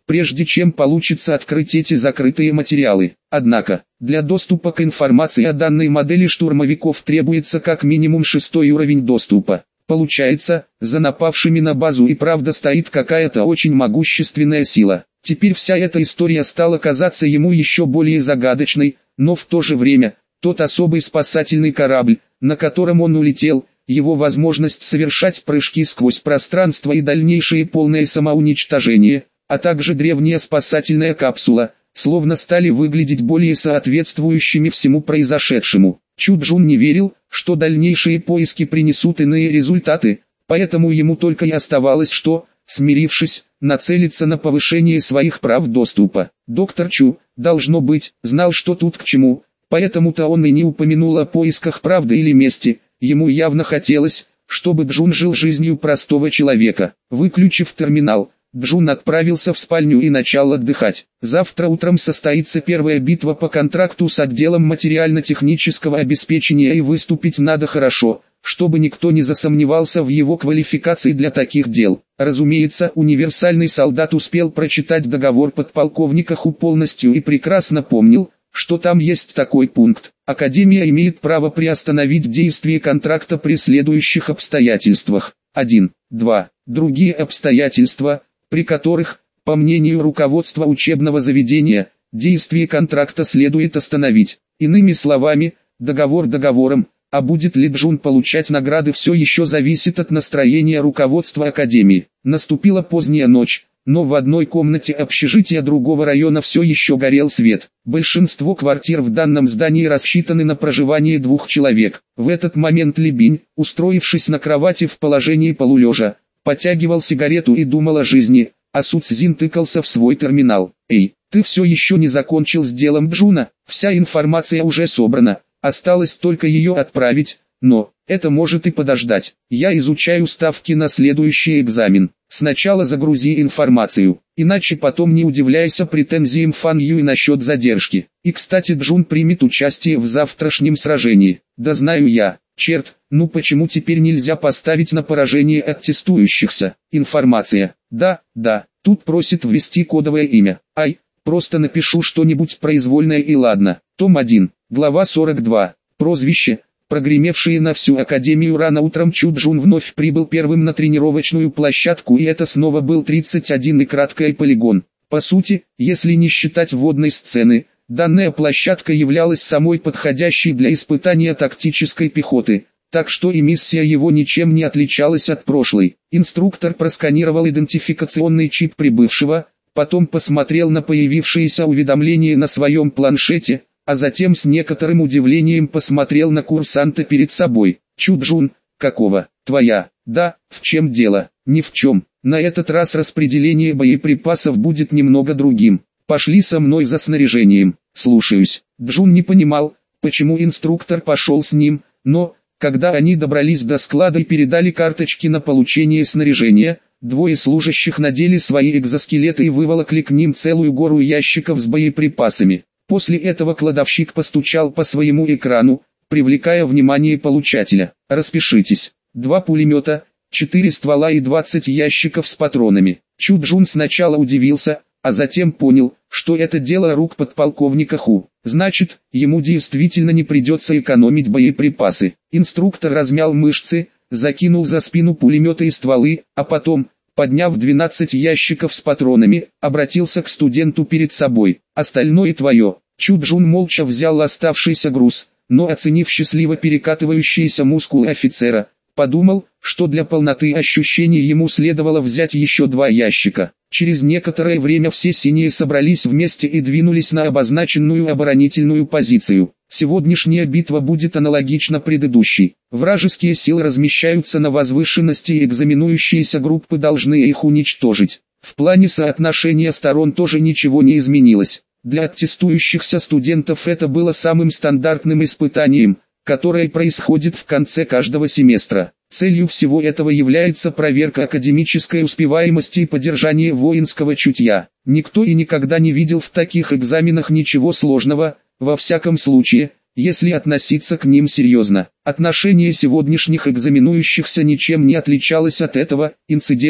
прежде чем получится открыть эти закрытые материалы. Однако, для доступа к информации о данной модели штурмовиков требуется как минимум шестой уровень доступа. Получается, за напавшими на базу и правда стоит какая-то очень могущественная сила. Теперь вся эта история стала казаться ему еще более загадочной, но в то же время, тот особый спасательный корабль, на котором он улетел, его возможность совершать прыжки сквозь пространство и дальнейшее полное самоуничтожение, а также древняя спасательная капсула, словно стали выглядеть более соответствующими всему произошедшему. Чу Джун не верил, что дальнейшие поиски принесут иные результаты, поэтому ему только и оставалось что, смирившись, нацелиться на повышение своих прав доступа. Доктор Чу, должно быть, знал, что тут к чему, поэтому-то он и не упомянул о поисках правды или мести. Ему явно хотелось, чтобы Джун жил жизнью простого человека. Выключив терминал, Джун отправился в спальню и начал отдыхать. Завтра утром состоится первая битва по контракту с отделом материально-технического обеспечения, и выступить надо хорошо, чтобы никто не засомневался в его квалификации для таких дел. Разумеется, универсальный солдат успел прочитать договор подполковника Ху полностью и прекрасно помнил, что там есть такой пункт. Академия имеет право приостановить действие контракта при следующих обстоятельствах. один. два. Другие обстоятельства, при которых, по мнению руководства учебного заведения, действие контракта следует остановить. Иными словами, договор договором, а будет ли Джун получать награды, все еще зависит от настроения руководства Академии. Наступила поздняя ночь, но в одной комнате общежития другого района все еще горел свет. Большинство квартир в данном здании рассчитаны на проживание двух человек. В этот момент Ли Бинь, устроившись на кровати в положении полулежа, потягивал сигарету и думал о жизни, а Су Цзин тыкался в свой терминал. «Эй, ты все еще не закончил с делом Джуна? Вся информация уже собрана, осталось только ее отправить, но это может и подождать. Я изучаю ставки на следующий экзамен. Сначала загрузи информацию, иначе потом не удивляйся претензиям Фан Юй насчет задержки. И кстати, Джун примет участие в завтрашнем сражении. Да знаю я, черт, ну почему теперь нельзя поставить на поражение от тестующихся? Информация. Да, да, тут просит ввести кодовое имя. Ай, просто напишу что-нибудь произвольное и ладно. Том один, глава сорок два. Прозвище. Прогремевшие на всю Академию рано утром, Чу Джун вновь прибыл первым на тренировочную площадку, и это снова был тридцать один и краткий полигон. По сути, если не считать водной сцены, данная площадка являлась самой подходящей для испытания тактической пехоты, так что и миссия его ничем не отличалась от прошлой. Инструктор просканировал идентификационный чип прибывшего, потом посмотрел на появившееся уведомление на своем планшете, а затем с некоторым удивлением посмотрел на курсанта перед собой. «Чу Джун, какого? Твоя?» «Да, в чем дело?» «Ни в чем. На этот раз распределение боеприпасов будет немного другим. Пошли со мной за снаряжением». «Слушаюсь». Джун не понимал, почему инструктор пошел с ним, но, когда они добрались до склада и передали карточки на получение снаряжения, двое служащих надели свои экзоскелеты и выволокли к ним целую гору ящиков с боеприпасами. После этого кладовщик постучал по своему экрану, привлекая внимание получателя. «Распишитесь. Два пулемета, четыре ствола и двадцать ящиков с патронами». Чу Джун сначала удивился, а затем понял, что это дело рук подполковника Ху. Значит, ему действительно не придется экономить боеприпасы. Инструктор размял мышцы, закинул за спину пулеметы и стволы, а потом, подняв двенадцать ящиков с патронами, обратился к студенту перед собой. «Остальное твое». Чу Джун молча взял оставшийся груз, но оценив счастливо перекатывающиеся мускулы офицера, подумал, что для полноты ощущений ему следовало взять еще два ящика. Через некоторое время все синие собрались вместе и двинулись на обозначенную оборонительную позицию. Сегодняшняя битва будет аналогична предыдущей. Вражеские силы размещаются на возвышенности, и экзаменующиеся группы должны их уничтожить. В плане соотношения сторон тоже ничего не изменилось. Для аттестующихся студентов это было самым стандартным испытанием, которое происходит в конце каждого семестра. Целью всего этого является проверка академической успеваемости и поддержание воинского чутья. Никто и никогда не видел в таких экзаменах ничего сложного, во всяком случае, если относиться к ним серьезно. Отношение сегодняшних экзаменующихся ничем не отличалось от этого. Инцидент,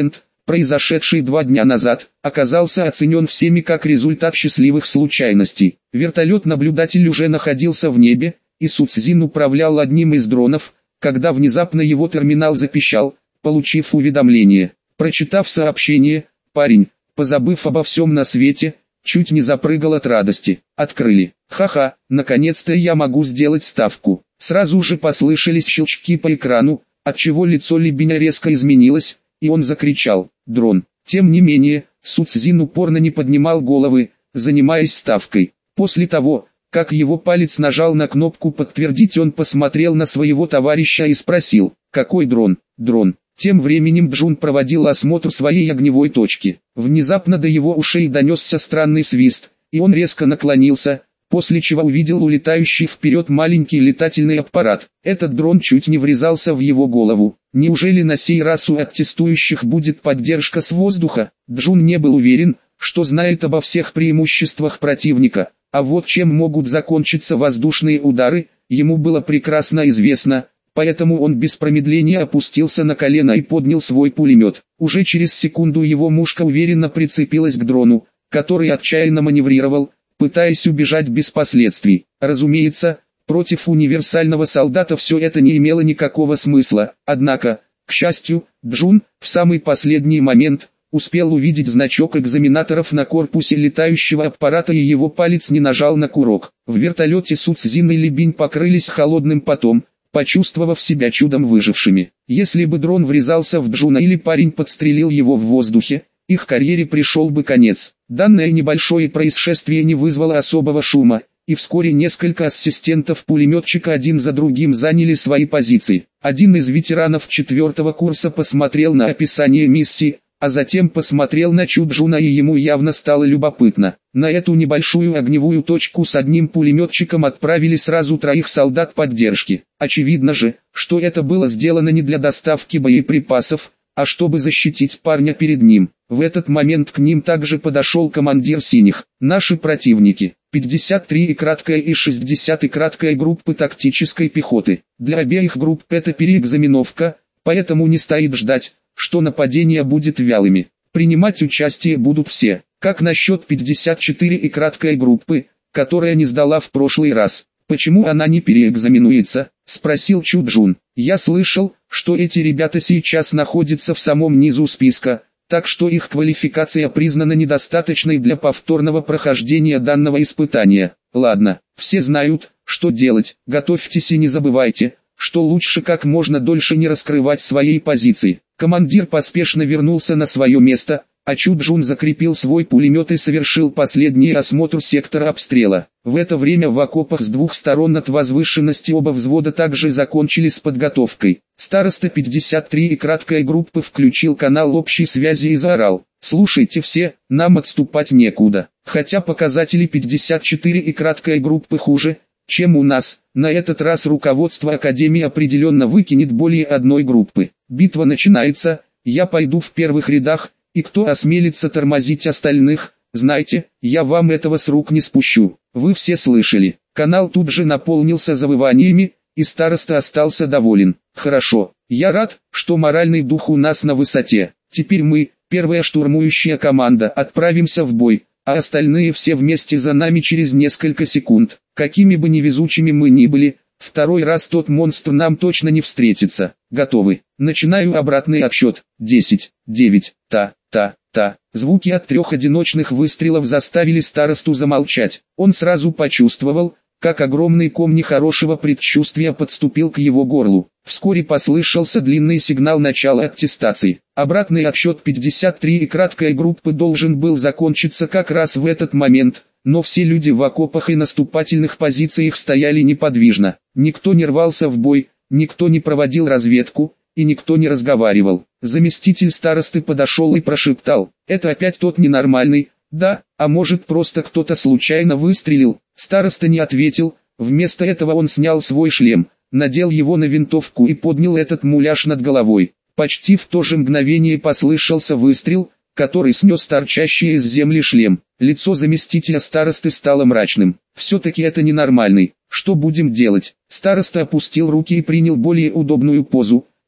произошедший два дня назад, оказался оценен всеми как результат счастливых случайностей. Вертолет-наблюдатель уже находился в небе, и Суцзин управлял одним из дронов, когда внезапно его терминал запищал, получив уведомление. Прочитав сообщение, парень, позабыв обо всем на свете, чуть не запрыгал от радости. Открыли. Ха-ха, наконец-то я могу сделать ставку. Сразу же послышались щелчки по экрану, отчего лицо Либиня резко изменилось, и он закричал: «Дрон!». Тем не менее, Суцзин упорно не поднимал головы, занимаясь ставкой. После того, как его палец нажал на кнопку «Подтвердить», он посмотрел на своего товарища и спросил: «Какой дрон?» «Дрон». Тем временем Джун проводил осмотр своей огневой точки. Внезапно до его ушей донесся странный свист, и он резко наклонился, после чего увидел улетающий вперед маленький летательный аппарат. Этот дрон чуть не врезался в его голову. Неужели на сей раз у аттестующих будет поддержка с воздуха? Джун не был уверен, что знает обо всех преимуществах противника, а вот чем могут закончиться воздушные удары, ему было прекрасно известно. Поэтому он без промедления опустился на колено и поднял свой пулемет. Уже через секунду его мушка уверенно прицепилась к дрону, который отчаянно маневрировал, пытаясь убежать без последствий. Разумеется, против универсального солдата все это не имело никакого смысла, однако, к счастью, Джун, в самый последний момент, успел увидеть значок экзаменаторов на корпусе летающего аппарата, и его палец не нажал на курок. В вертолете Суцзин и Либинь покрылись холодным потом, почувствовав себя чудом выжившими. Если бы дрон врезался в Джуна или парень подстрелил его в воздухе, их карьере пришел бы конец. Данное небольшое происшествие не вызвало особого шума, и вскоре несколько ассистентов-пулеметчика один за другим заняли свои позиции. Один из ветеранов четвертого курса посмотрел на описание миссии, а затем посмотрел на Чу Джуна, и ему явно стало любопытно. На эту небольшую огневую точку с одним пулеметчиком отправили сразу троих солдат поддержки. Очевидно же, что это было сделано не для доставки боеприпасов, а чтобы защитить парня перед ним. В этот момент к ним также подошел командир синих. Наши противники, пятьдесят три и краткая и шестьдесят и краткая группы тактической пехоты. Для обеих групп это переэкзаменовка, поэтому не стоит ждать, что нападения будет вялыми. Принимать участие будут все. Как насчет пятьдесят четыре и краткой группы, которая не сдала в прошлый раз? Почему она не переэкзаменуется? Спросил Чу Джун. Я слышал, что эти ребята сейчас находятся в самом низу списка, так что их квалификация признана недостаточной для повторного прохождения данного испытания. Ладно, все знают, что делать. Готовьтесь и не забывайте, что лучше как можно дольше не раскрывать своей позиции. Командир поспешно вернулся на свое место, а Чу Джун закрепил свой пулемет и совершил последний осмотр сектора обстрела. В это время в окопах с двух сторон от возвышенности оба взвода также закончили с подготовкой. Староста пятьдесят три и краткой группы включил канал общей связи и заорал: «Слушайте все, нам отступать некуда. Хотя показатели пятьдесят четыре и краткой группы хуже, чем у нас, на этот раз руководство Академии определенно выкинет более одной группы. Битва начинается, я пойду в первых рядах, и кто осмелится тормозить остальных, знайте, я вам этого с рук не спущу». Вы все слышали. Канал тут же наполнился завываниями, и староста остался доволен. Хорошо, я рад, что моральный дух у нас на высоте. Теперь мы, первая штурмующая команда, отправимся в бой, а остальные все вместе за нами через несколько секунд. Какими бы невезучими мы ни были, второй раз тот монстр нам точно не встретится. Готовы. Начинаю обратный отсчет. десять, девять, та, та, та. Звуки от трех одиночных выстрелов заставили старосту замолчать. Он сразу почувствовал, как огромный ком нехорошего предчувствия подступил к его горлу. Вскоре послышался длинный сигнал начала аттестации. Обратный отсчет пятьдесят три и краткой группы должен был закончиться как раз в этот момент, но все люди в окопах и наступательных позициях стояли неподвижно. Никто не рвался в бой, никто не проводил разведку, и никто не разговаривал. Заместитель старосты подошел и прошептал: «Это опять тот ненормальный, да, а может просто кто-то случайно выстрелил?» Староста не ответил, вместо этого он снял свой шлем, надел его на винтовку и поднял этот муляж над головой. Почти в то же мгновение послышался выстрел, который снес торчащий из земли шлем. Лицо заместителя старосты стало мрачным. «Все-таки это ненормальный. Что будем делать?» Староста опустил руки и принял более удобную позу,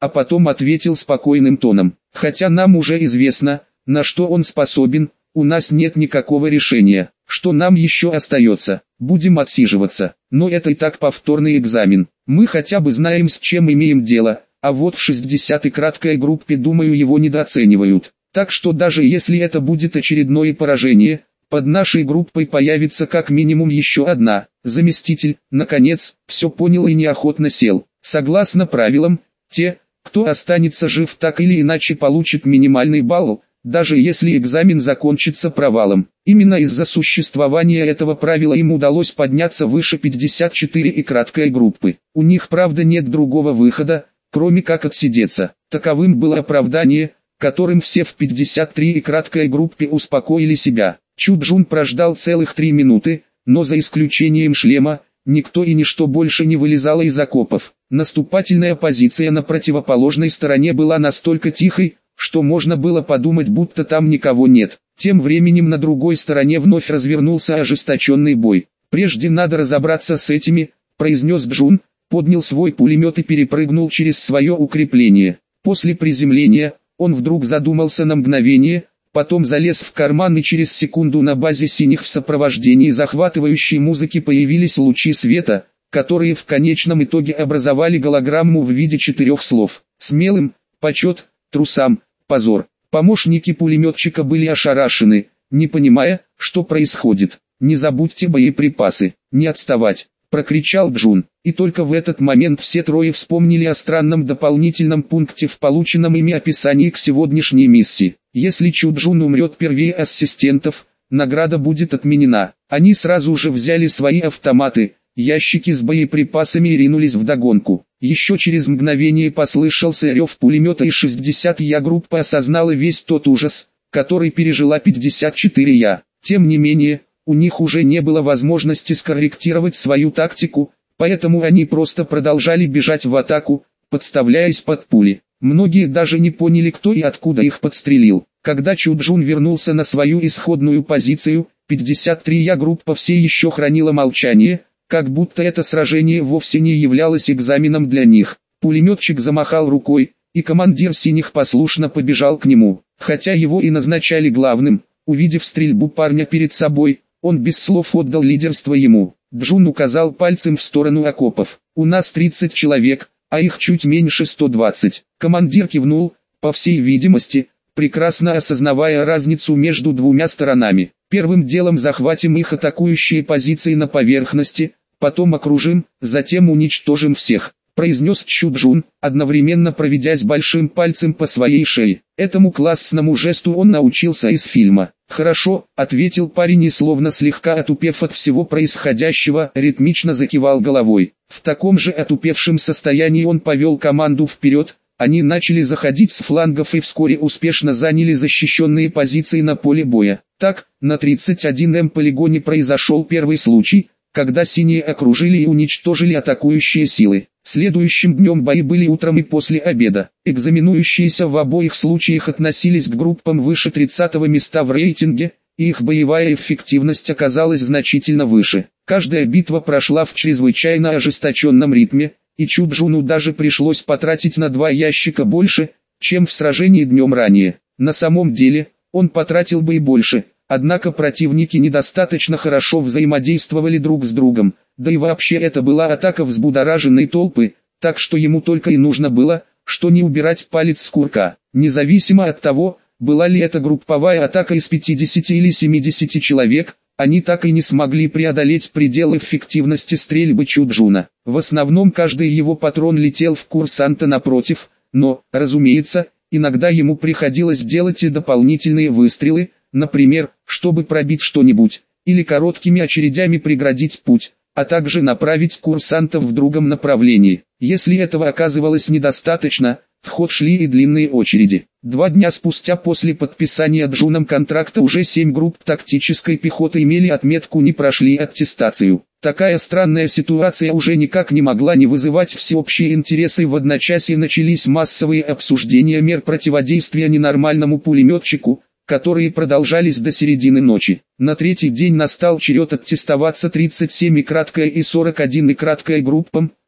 а потом ответил спокойным тоном: «Хотя нам уже известно, на что он способен, у нас нет никакого решения. Что нам еще остается? Будем отсиживаться. Но это и так повторный экзамен. Мы хотя бы знаем, с чем имеем дело, а вот в шестидесятой краткой группе, думаю, его недооценивают. Так что даже если это будет очередное поражение, под нашей группой появится как минимум еще одна». Заместитель, наконец, все понял и неохотно сел. Согласно правилам, те, кто останется жив, так или иначе получит минимальный балл, даже если экзамен закончится провалом. Именно из-за существования этого правила им удалось подняться выше пятьдесят четыре и краткой группы. У них, правда, нет другого выхода, кроме как отсидеться. Таковым было оправдание, которым все в пятьдесят три и краткой группе успокоили себя. Чу Джун прождал целых три минуты, но за исключением шлема, никто и ничто больше не вылезало из окопов. Наступательная позиция на противоположной стороне была настолько тихой, что можно было подумать, будто там никого нет. Тем временем на другой стороне вновь развернулся ожесточенный бой. «Прежде надо разобраться с этими», — произнес Джун, поднял свой пулемет и перепрыгнул через свое укрепление. После приземления, он вдруг задумался на мгновение, потом залез в карман, и через секунду на базе синих в сопровождении захватывающей музыки появились лучи света, которые в конечном итоге образовали голограмму в виде четырех слов: «Смелым, почет, трусам, позор». Помощники пулеметчика были ошарашены, не понимая, что происходит. «Не забудьте боеприпасы, не отставать», — прокричал Джун. И только в этот момент все трое вспомнили о странном дополнительном пункте в полученном ими описании к сегодняшней миссии. Если Чу Джун умрет первее ассистентов, награда будет отменена. Они сразу же взяли свои автоматы, ящики с боеприпасами и ринулись вдогонку. Еще через мгновение послышался рев пулемета, и шестидесятая Я группа осознала весь тот ужас, который пережила пятьдесят четыре Я. Тем не менее, у них уже не было возможности скорректировать свою тактику, поэтому они просто продолжали бежать в атаку, подставляясь под пули. Многие даже не поняли, кто и откуда их подстрелил. Когда Чу Джун вернулся на свою исходную позицию, пятьдесят три Я группа все еще хранила молчание, как будто это сражение вовсе не являлось экзаменом для них. Пулеметчик замахал рукой, и командир синих послушно побежал к нему. Хотя его и назначали главным, увидев стрельбу парня перед собой, он без слов отдал лидерство ему. Джун указал пальцем в сторону окопов. «У нас тридцать человек, а их чуть меньше сто двадцать. Командир кивнул, по всей видимости, прекрасно осознавая разницу между двумя сторонами. «Первым делом захватим их атакующие позиции на поверхности, потом окружим, затем уничтожим всех», — произнес Чу Джун, одновременно проведясь большим пальцем по своей шее. Этому классному жесту он научился из фильма. «Хорошо», — ответил парень и, словно слегка отупев от всего происходящего, ритмично закивал головой. В таком же отупевшем состоянии он повел команду вперед. Они начали заходить с флангов и вскоре успешно заняли защищенные позиции на поле боя. Так, на тридцать один эм полигоне произошел первый случай, когда синие окружили и уничтожили атакующие силы. Следующим днем бои были утром и после обеда. Экзаменующиеся в обоих случаях относились к группам выше тридцатого места в рейтинге, и их боевая эффективность оказалась значительно выше. Каждая битва прошла в чрезвычайно ожесточенном ритме, и Чу Джуну даже пришлось потратить на два ящика больше, чем в сражении днем ранее. На самом деле, он потратил бы и больше, однако противники недостаточно хорошо взаимодействовали друг с другом, да и вообще это была атака взбудораженной толпы, так что ему только и нужно было, что не убирать палец с курка. Независимо от того, была ли это групповая атака из пятидесяти или семидесяти человек, они так и не смогли преодолеть предел эффективности стрельбы Чу Джуна. В основном каждый его патрон летел в курсанта напротив, но, разумеется, иногда ему приходилось делать и дополнительные выстрелы, например, чтобы пробить что-нибудь, или короткими очередями преградить путь, а также направить курсантов в другом направлении. Если этого оказывалось недостаточно, в ход шли и длинные очереди. Два дня спустя после подписания Джуном контракта уже семь групп тактической пехоты имели отметку «не прошли аттестацию». Такая странная ситуация уже никак не могла не вызывать всеобщие интересы, и в одночасье начались массовые обсуждения мер противодействия ненормальному пулеметчику, которые продолжались до середины ночи. На третий день настал черед аттестоваться тридцать семь и краткая и сорок один и краткая группам,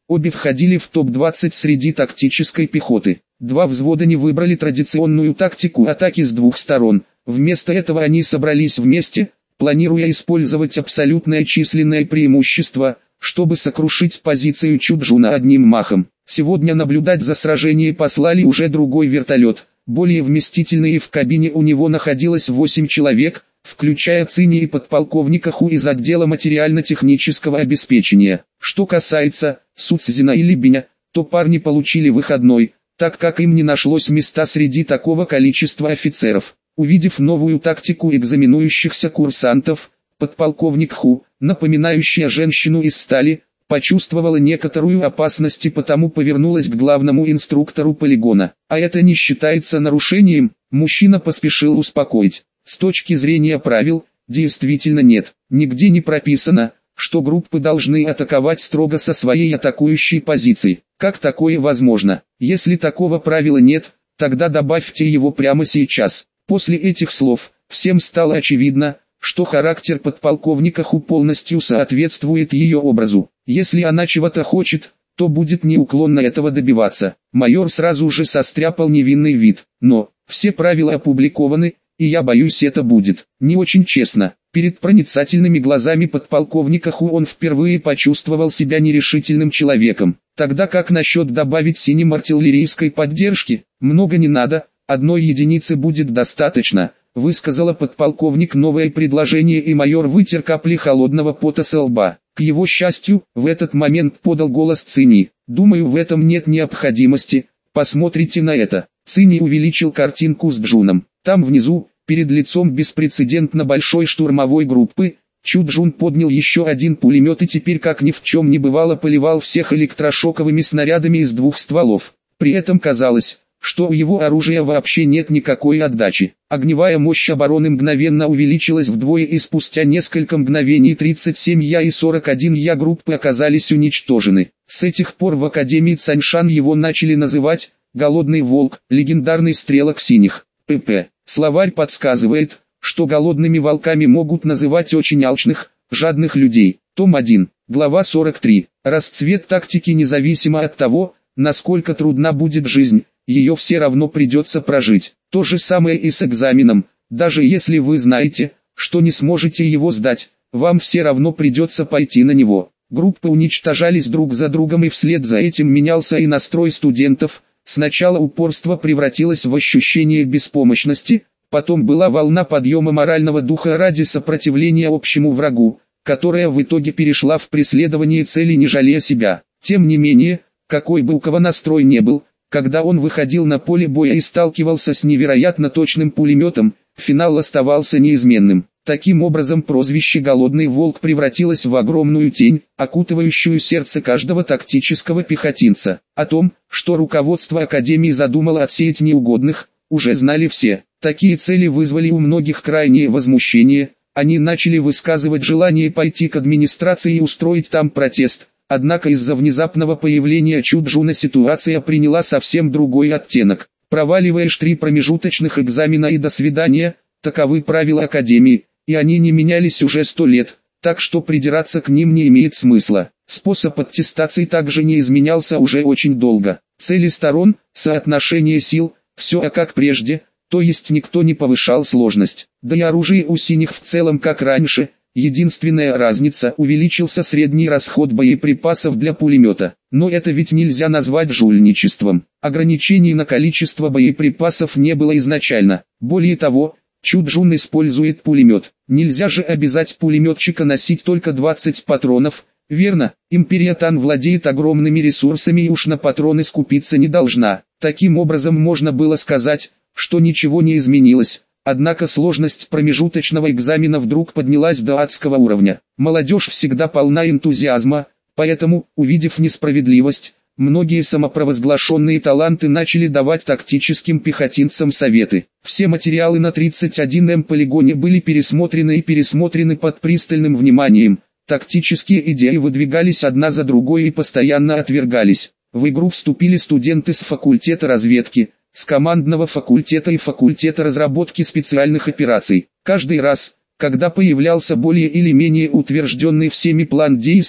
Обе входили в топ двадцать среди тактической пехоты. Два взвода не выбрали традиционную тактику атаки с двух сторон. Вместо этого они собрались вместе, планируя использовать абсолютное численное преимущество, чтобы сокрушить позицию Чуджуна одним махом. Сегодня наблюдать за сражением послали уже другой вертолет. Более вместительный, и в кабине у него находилось восемь человек, включая Цини и подполковника Ху из отдела материально-технического обеспечения. Что касается Суцзина и Либеня, то парни получили выходной, так как им не нашлось места среди такого количества офицеров. Увидев новую тактику экзаменующихся курсантов, подполковник Ху, напоминающая женщину из стали, почувствовала некоторую опасность и потому повернулась к главному инструктору полигона. А это не считается нарушением, мужчина поспешил успокоить. С точки зрения правил, действительно нет, нигде не прописано, что группы должны атаковать строго со своей атакующей позиции. Как такое возможно? Если такого правила нет, тогда добавьте его прямо сейчас. После этих слов, всем стало очевидно, что характер подполковника Ху полностью соответствует ее образу. Если она чего-то хочет, то будет неуклонно этого добиваться. Майор сразу же состряпал невинный вид. Но, все правила опубликованы, и я боюсь, это будет не очень честно. Перед проницательными глазами подполковника Ху он впервые почувствовал себя нерешительным человеком. Тогда как насчет добавить синим артиллерийской поддержки? Много не надо, одной единицы будет достаточно, высказала подполковник новое предложение, и майор вытер капли холодного пота со лба. К его счастью, в этот момент подал голос Цини. Думаю, в этом нет необходимости, посмотрите на это. Цини увеличил картинку с Джуном. Там внизу, перед лицом беспрецедентно большой штурмовой группы, Чуджун поднял еще один пулемет и теперь как ни в чем не бывало поливал всех электрошоковыми снарядами из двух стволов. При этом казалось, что у его оружия вообще нет никакой отдачи. Огневая мощь обороны мгновенно увеличилась вдвое, и спустя несколько мгновений тридцать семь Я и сорок один Я группы оказались уничтожены. С этих пор в Академии Цаньшан его начали называть «Голодный волк», легендарный стрелок синих. ПП. Словарь подсказывает, что голодными волками могут называть очень алчных, жадных людей. Том один, глава сорок три. Расцвет тактики. Независимо от того, насколько трудна будет жизнь, ее все равно придется прожить. То же самое и с экзаменом. Даже если вы знаете, что не сможете его сдать, вам все равно придется пойти на него. Группы уничтожались друг за другом, и вслед за этим менялся и настрой студентов. Сначала упорство превратилось в ощущение беспомощности, потом была волна подъема морального духа ради сопротивления общему врагу, которая в итоге перешла в преследование цели, не жалея себя. Тем не менее, какой бы у кого настрой не был, когда он выходил на поле боя и сталкивался с невероятно точным пулеметом, финал оставался неизменным. Таким образом, прозвище «Голодный волк» превратилось в огромную тень, окутывающую сердце каждого тактического пехотинца. О том, что руководство Академии задумало отсеять неугодных, уже знали все. Такие цели вызвали у многих крайнее возмущение, они начали высказывать желание пойти к администрации и устроить там протест. Однако из-за внезапного появления Чуджуна ситуация приняла совсем другой оттенок. Проваливаешь три промежуточных экзамена и до свидания, таковы правила Академии, и они не менялись уже сто лет, так что придираться к ним не имеет смысла. Способ аттестации также не изменялся уже очень долго. Цели сторон, соотношение сил, все как прежде, то есть никто не повышал сложность. Да и оружие у синих в целом как раньше. Единственная разница — увеличился средний расход боеприпасов для пулемета. Но это ведь нельзя назвать жульничеством. Ограничений на количество боеприпасов не было изначально. Более того, Чуджун использует пулемет. Нельзя же обязать пулеметчика носить только двадцать патронов, верно? Империя Тан владеет огромными ресурсами и уж на патроны скупиться не должна. Таким образом можно было сказать, что ничего не изменилось. Однако сложность промежуточного экзамена вдруг поднялась до адского уровня. Молодежь всегда полна энтузиазма, поэтому, увидев несправедливость, многие самопровозглашенные таланты начали давать тактическим пехотинцам советы. Все материалы на тридцать один эм полигоне были пересмотрены и пересмотрены под пристальным вниманием. Тактические идеи выдвигались одна за другой и постоянно отвергались. В игру вступили студенты с факультета разведки, с командного факультета и факультета разработки специальных операций. Каждый раз, когда появлялся более или менее утвержденный всеми план действий,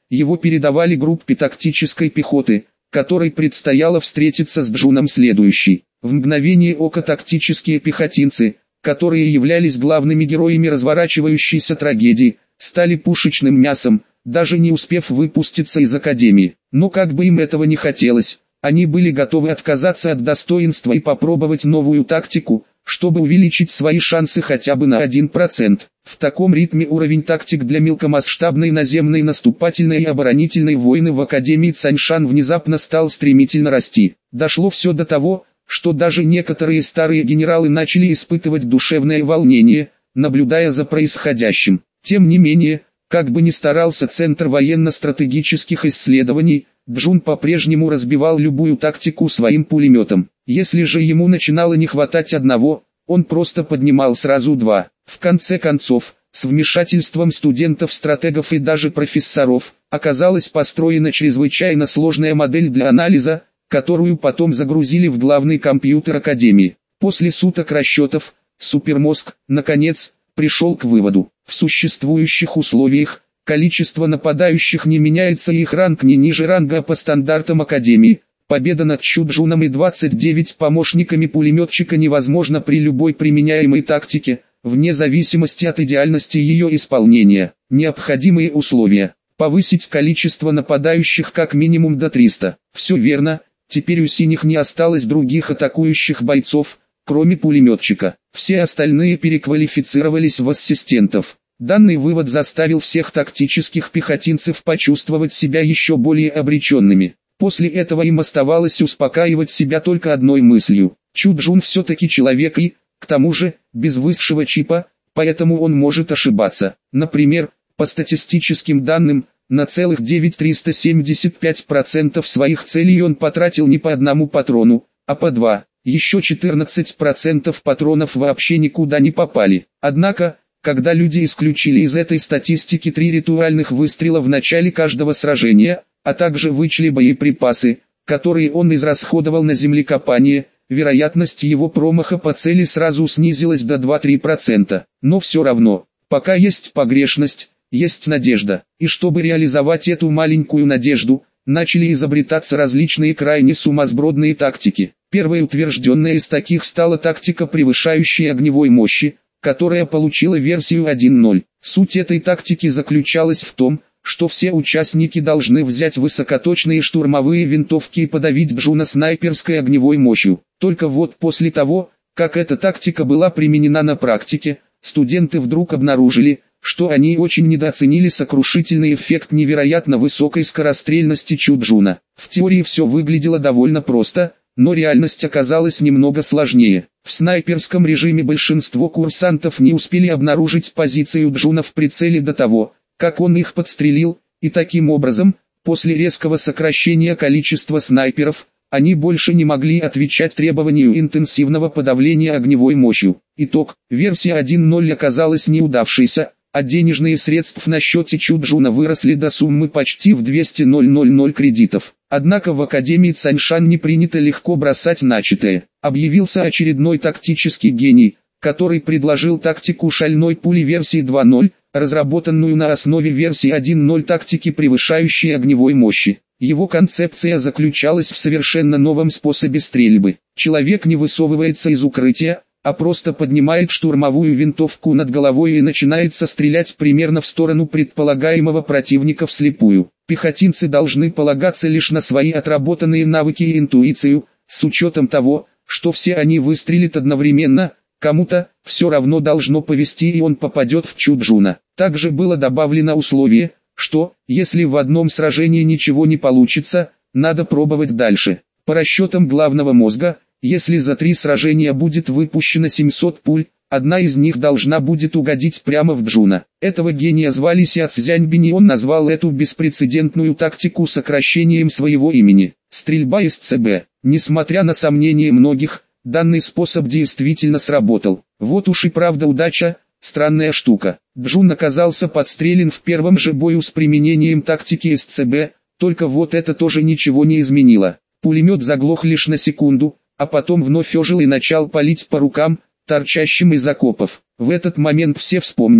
его передавали группе тактической пехоты, которой предстояло встретиться с Джуном следующий. В мгновение ока тактические пехотинцы, которые являлись главными героями разворачивающейся трагедии, стали пушечным мясом, даже не успев выпуститься из академии. Но как бы им этого не хотелось, они были готовы отказаться от достоинства и попробовать новую тактику, чтобы увеличить свои шансы хотя бы на один процент. В таком ритме уровень тактик для мелкомасштабной наземной наступательной и оборонительной войны в Академии Цаньшан внезапно стал стремительно расти. Дошло все до того, что даже некоторые старые генералы начали испытывать душевное волнение, наблюдая за происходящим. Тем не менее, как бы ни старался Центр военно-стратегических исследований, Джун по-прежнему разбивал любую тактику своим пулеметом. Если же ему начинало не хватать одного, он просто поднимал сразу два. В конце концов, с вмешательством студентов-стратегов и даже профессоров, оказалась построена чрезвычайно сложная модель для анализа, которую потом загрузили в главный компьютер Академии. После суток расчетов, супермозг, наконец, пришел к выводу: в существующих условиях, количество нападающих не меняется и их ранг не ниже ранга по стандартам Академии. Победа над Чуджуном и двадцать девятью помощниками пулеметчика невозможна при любой применяемой тактике, вне зависимости от идеальности ее исполнения. Необходимые условия: повысить количество нападающих как минимум до трёхсот. Все верно, теперь у синих не осталось других атакующих бойцов, кроме пулеметчика. Все остальные переквалифицировались в ассистентов. Данный вывод заставил всех тактических пехотинцев почувствовать себя еще более обреченными. После этого им оставалось успокаивать себя только одной мыслью: Чуджун все-таки человек и, к тому же, без высшего чипа, поэтому он может ошибаться. Например, по статистическим данным, на целых девять тысяч триста семьдесят пять процентов своих целей он потратил не по одному патрону, а по два. Еще четырнадцать процентов патронов вообще никуда не попали. Однако, когда люди исключили из этой статистики три ритуальных выстрела в начале каждого сражения, а также вычли боеприпасы, которые он израсходовал на землекопание, вероятность его промаха по цели сразу снизилась до два-три процента. Но все равно, пока есть погрешность, есть надежда. И чтобы реализовать эту маленькую надежду, начали изобретаться различные крайне сумасбродные тактики. Первой утвержденной из таких стала тактика превышающей огневой мощи, которая получила версию один ноль. Суть этой тактики заключалась в том, что все участники должны взять высокоточные штурмовые винтовки и подавить Джуна снайперской огневой мощью. Только вот после того, как эта тактика была применена на практике, студенты вдруг обнаружили, что они очень недооценили сокрушительный эффект невероятно высокой скорострельности Чуджуна. В теории все выглядело довольно просто, но реальность оказалась немного сложнее. В снайперском режиме большинство курсантов не успели обнаружить позицию Джуна в прицеле до того, как он их подстрелил, и таким образом, после резкого сокращения количества снайперов, они больше не могли отвечать требованию интенсивного подавления огневой мощью. Итог: версия один ноль оказалась неудавшейся, а денежные средства на счете Чуджуна выросли до суммы почти в двести тысяч кредитов. Однако в Академии Цаньшан не принято легко бросать начатое. Объявился очередной тактический гений, который предложил тактику шальной пули версии два ноль, разработанную на основе версии один ноль тактики превышающей огневой мощи. Его концепция заключалась в совершенно новом способе стрельбы. Человек не высовывается из укрытия, а просто поднимает штурмовую винтовку над головой и начинается стрелять примерно в сторону предполагаемого противника вслепую. Пехотинцы должны полагаться лишь на свои отработанные навыки и интуицию, с учетом того, что все они выстрелят одновременно. Кому-то все равно должно повезти и он попадет в Чуджуна. Также было добавлено условие, что, если в одном сражении ничего не получится, надо пробовать дальше. По расчетам главного мозга, если за три сражения будет выпущено семьсот пуль, одна из них должна будет угодить прямо в Джуна. Этого гения звали Ся Цзяньбинь, и он назвал эту беспрецедентную тактику сокращением своего имени – стрельба из ЦБ. Несмотря на сомнения многих, данный способ действительно сработал. Вот уж и правда удача, странная штука. Джун оказался подстрелен в первом же бою с применением тактики из ЦБ, только вот это тоже ничего не изменило. Пулемет заглох лишь на секунду, а потом вновь ожил и начал палить по рукам, торчащим из окопов. В этот момент все вспомнили,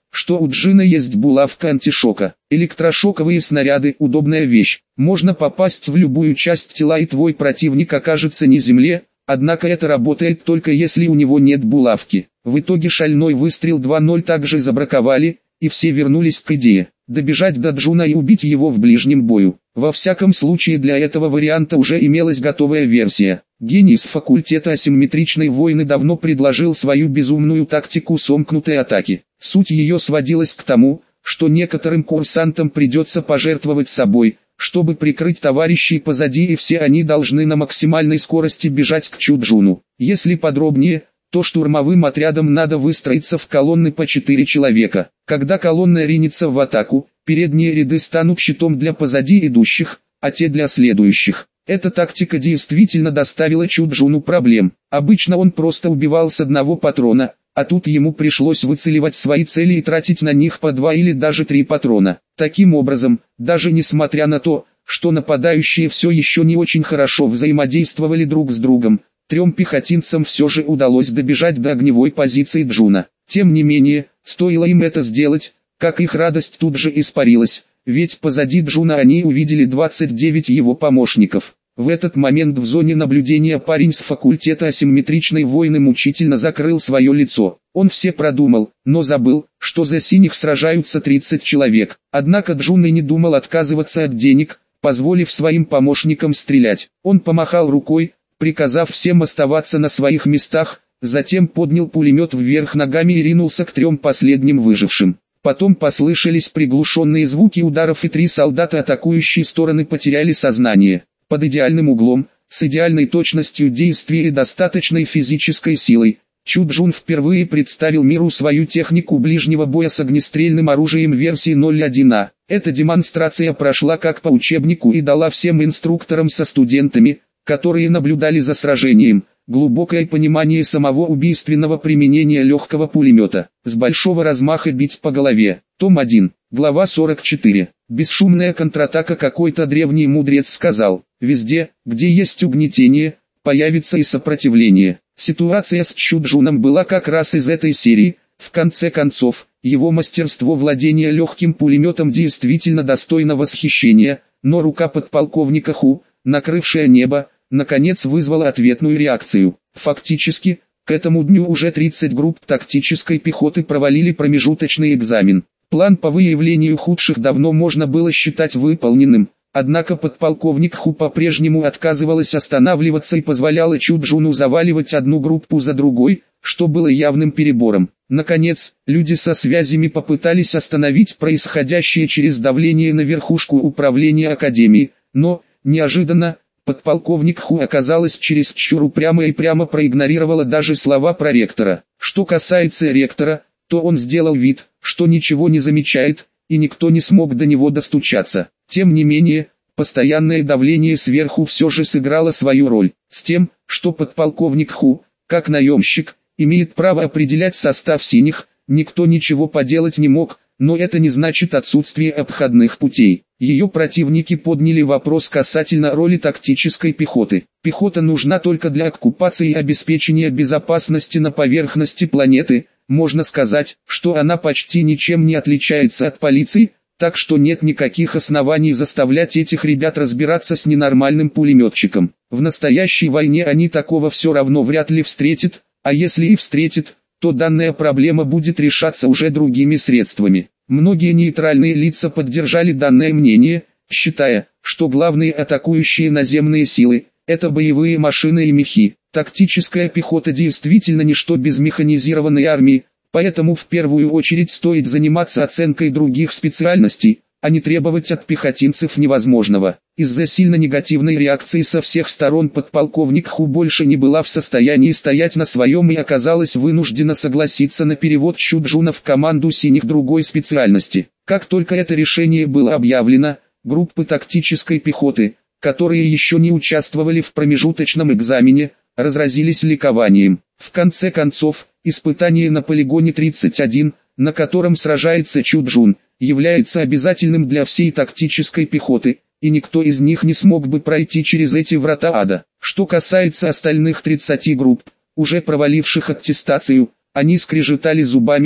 что у Джина есть булавка антишока. Электрошоковые снаряды – удобная вещь. Можно попасть в любую часть тела и твой противник окажется не земле, однако это работает только если у него нет булавки. В итоге шальной выстрел два ноль также забраковали, и все вернулись к идее добежать до Джуна и убить его в ближнем бою. Во всяком случае для этого варианта уже имелась готовая версия. Гений с факультета асимметричной войны давно предложил свою безумную тактику сомкнутой атаки. Суть ее сводилась к тому, что некоторым курсантам придется пожертвовать собой, чтобы прикрыть товарищей позади, и все они должны на максимальной скорости бежать к Чуджуну. Если подробнее, то штурмовым отрядам надо выстроиться в колонны по четыре человека. Когда колонна ринется в атаку, передние ряды станут щитом для позади идущих, а те для следующих. Эта тактика действительно доставила Чуджуну проблем. Обычно он просто убивал с одного патрона, а тут ему пришлось выцеливать свои цели и тратить на них по два или даже три патрона. Таким образом, даже несмотря на то, что нападающие все еще не очень хорошо взаимодействовали друг с другом, трем пехотинцам все же удалось добежать до огневой позиции Джуна. Тем не менее, стоило им это сделать, как их радость тут же испарилась, ведь позади Джуна они увидели двадцать девять его помощников. В этот момент в зоне наблюдения парень с факультета асимметричной войны мучительно закрыл свое лицо. Он все продумал, но забыл, что за синих сражаются тридцать человек. Однако Джун и не думал отказываться от денег, позволив своим помощникам стрелять. Он помахал рукой, приказав всем оставаться на своих местах, затем поднял пулемет вверх ногами и ринулся к трем последним выжившим. Потом послышались приглушенные звуки ударов, и три солдата атакующей стороны потеряли сознание. Под идеальным углом, с идеальной точностью действия и достаточной физической силой, Чуджун впервые представил миру свою технику ближнего боя с огнестрельным оружием версии ноль один А. Эта демонстрация прошла как по учебнику и дала всем инструкторам со студентами, которые наблюдали за сражением, глубокое понимание самого убийственного применения легкого пулемета. С большого размаха бить по голове. Том один, глава сорок четыре. Бесшумная контратака. Какой-то древний мудрец сказал: везде, где есть угнетение, появится и сопротивление. Ситуация с Чуджуном была как раз из этой серии. В конце концов, его мастерство владения легким пулеметом действительно достойно восхищения, но рука подполковника Ху, накрывшая небо, наконец вызвала ответную реакцию. Фактически, к этому дню уже тридцать групп тактической пехоты провалили промежуточный экзамен. План по выявлению худших давно можно было считать выполненным, однако подполковник Ху по-прежнему отказывалась останавливаться и позволяла Чуджуну заваливать одну группу за другой, что было явным перебором. Наконец, люди со связями попытались остановить происходящее через давление на верхушку управления Академии, но, неожиданно, подполковник Ху оказалась чересчур упряма и прямо проигнорировала даже слова проректора. Что касается ректора, то он сделал вид, что ничего не замечает, и никто не смог до него достучаться. Тем не менее, постоянное давление сверху все же сыграло свою роль, с тем, что подполковник Ху, как наемщик, имеет право определять состав синих, никто ничего поделать не мог, но это не значит отсутствие обходных путей. Ее противники подняли вопрос касательно роли тактической пехоты. Пехота нужна только для оккупации и обеспечения безопасности на поверхности планеты. Можно сказать, что она почти ничем не отличается от полиции, так что нет никаких оснований заставлять этих ребят разбираться с ненормальным пулеметчиком. В настоящей войне они такого все равно вряд ли встретят, а если и встретят, то данная проблема будет решаться уже другими средствами. Многие нейтральные лица поддержали данное мнение, считая, что главные атакующие наземные силы – это боевые машины и мехи. Тактическая пехота действительно ничто без механизированной армии, поэтому в первую очередь стоит заниматься оценкой других специальностей, а не требовать от пехотинцев невозможного. Из-за сильно негативной реакции со всех сторон подполковник Ху больше не была в состоянии стоять на своем и оказалась вынуждена согласиться на перевод Чуджуна в команду синих другой специальности. Как только это решение было объявлено, группы тактической пехоты, которые еще не участвовали в промежуточном экзамене, разразились ликованием. В конце концов, испытание на полигоне тридцать один, на котором сражается Чуджун, является обязательным для всей тактической пехоты, и никто из них не смог бы пройти через эти врата ада. Что касается остальных тридцати групп, уже проваливших аттестацию, они скрежетали зубами,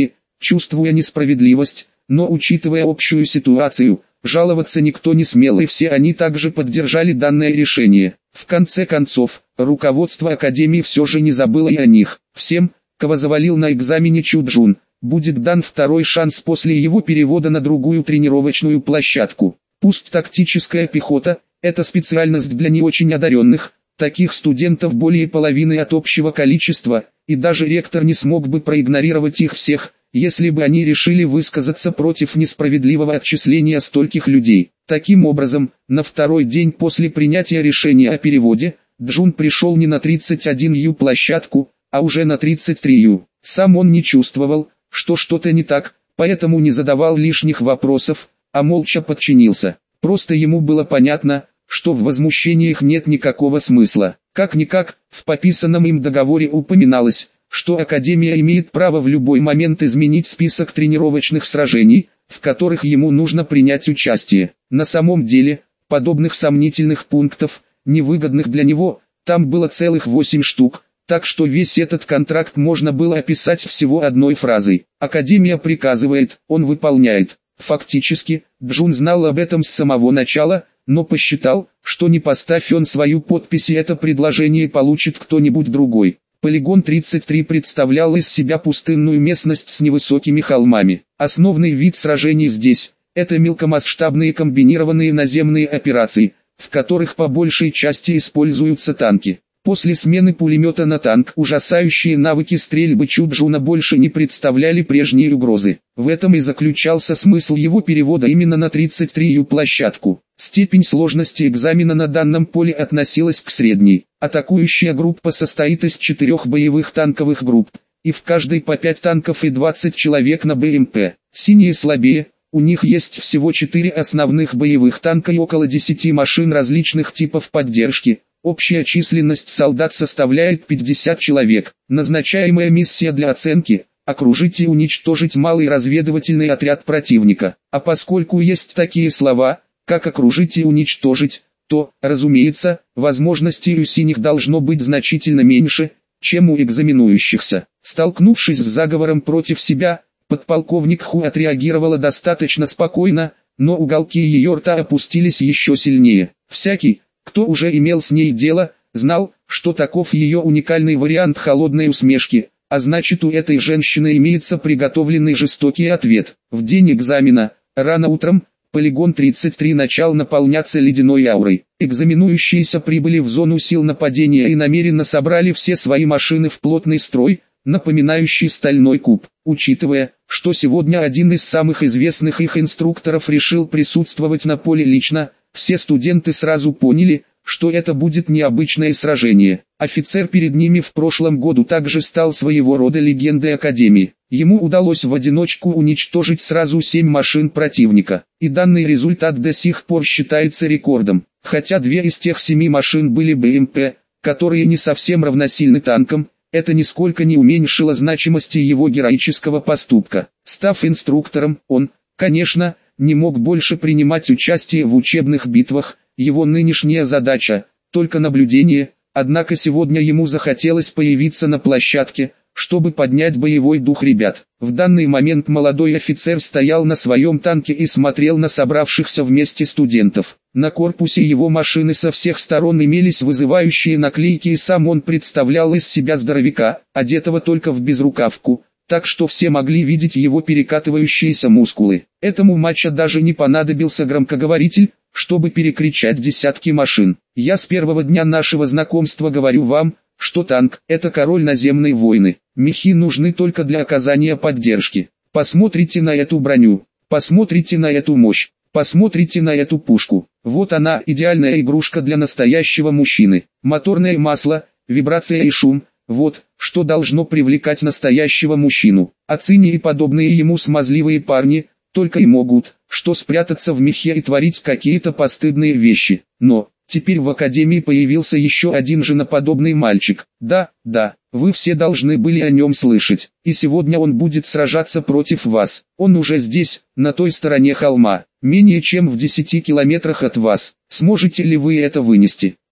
чувствуя несправедливость, но учитывая общую ситуацию, жаловаться никто не смел, и все они также поддержали данное решение. В конце концов, руководство Академии все же не забыло и о них. Всем, кого завалил на экзамене Чуджун, будет дан второй шанс после его перевода на другую тренировочную площадку. Пусть тактическая пехота – это специальность для не очень одаренных, таких студентов более половины от общего количества, и даже ректор не смог бы проигнорировать их всех, если бы они решили высказаться против несправедливого отчисления стольких людей. Таким образом, на второй день после принятия решения о переводе, Джун пришел не на тридцать один ю площадку, а уже на тридцать три ю. Сам он не чувствовал, что что-то не так, поэтому не задавал лишних вопросов, а молча подчинился. Просто ему было понятно, что в возмущениях нет никакого смысла. Как-никак, в подписанном им договоре упоминалось, что Академия имеет право в любой момент изменить список тренировочных сражений, в которых ему нужно принять участие. На самом деле, подобных сомнительных пунктов, невыгодных для него, там было целых восемь штук, так что весь этот контракт можно было описать всего одной фразой. Академия приказывает, он выполняет. Фактически, Джун знал об этом с самого начала, но посчитал, что не поставь он свою подпись, и это предложение получит кто-нибудь другой. Полигон тридцать три представлял из себя пустынную местность с невысокими холмами. Основной вид сражений здесь – это мелкомасштабные комбинированные наземные операции, в которых по большей части используются танки. После смены пулемета на танк ужасающие навыки стрельбы Чуджуна больше не представляли прежней угрозы. В этом и заключался смысл его перевода именно на тридцать три ю площадку. Степень сложности экзамена на данном поле относилась к средней. Атакующая группа состоит из четырех боевых танковых групп, и в каждой по пять танков и двадцать человек на бэ эм пэ. Синие слабее, у них есть всего четыре основных боевых танка и около десяти машин различных типов поддержки. Общая численность солдат составляет пятьдесят человек. Назначаемая миссия для оценки – окружить и уничтожить малый разведывательный отряд противника. А поскольку есть такие слова, как окружить и уничтожить, то, разумеется, возможностей у синих должно быть значительно меньше, чем у экзаменующихся. Столкнувшись с заговором против себя, подполковник Ху отреагировала достаточно спокойно, но уголки ее рта опустились еще сильнее. Всякий, кто уже имел с ней дело, знал, что таков ее уникальный вариант холодной усмешки, а значит, у этой женщины имеется приготовленный жестокий ответ. В день экзамена, рано утром, полигон тридцать три начал наполняться ледяной аурой. Экзаменующиеся прибыли в зону сил нападения и намеренно собрали все свои машины в плотный строй, напоминающий стальной куб. Учитывая, что сегодня один из самых известных их инструкторов решил присутствовать на поле лично, все студенты сразу поняли, что это будет необычное сражение. Офицер перед ними в прошлом году также стал своего рода легендой Академии. Ему удалось в одиночку уничтожить сразу семь машин противника, и данный результат до сих пор считается рекордом. Хотя две из тех семи машин были бэ эм пэ, которые не совсем равносильны танкам, это нисколько не уменьшило значимости его героического поступка. Став инструктором, он, конечно, не мог больше принимать участие в учебных битвах, его нынешняя задача – только наблюдение, однако сегодня ему захотелось появиться на площадке, чтобы поднять боевой дух ребят. В данный момент молодой офицер стоял на своем танке и смотрел на собравшихся вместе студентов. На корпусе его машины со всех сторон имелись вызывающие наклейки, и сам он представлял из себя здоровяка, одетого только в безрукавку, так что все могли видеть его перекатывающиеся мускулы. Этому мачо даже не понадобился громкоговоритель, чтобы перекричать десятки машин. Я с первого дня нашего знакомства говорю вам, что танк – это король наземной войны. Мехи нужны только для оказания поддержки. Посмотрите на эту броню, посмотрите на эту мощь, посмотрите на эту пушку. Вот она, идеальная игрушка для настоящего мужчины. Моторное масло, вибрация и шум – вот, что должно привлекать настоящего мужчину. А цини и подобные ему смазливые парни, только и могут, что спрятаться в мехе и творить какие-то постыдные вещи. Но, теперь в Академии появился еще один женоподобный мальчик. Да, да, вы все должны были о нем слышать. И сегодня он будет сражаться против вас. Он уже здесь, на той стороне холма, менее чем в десяти километрах от вас. Сможете ли вы это вынести?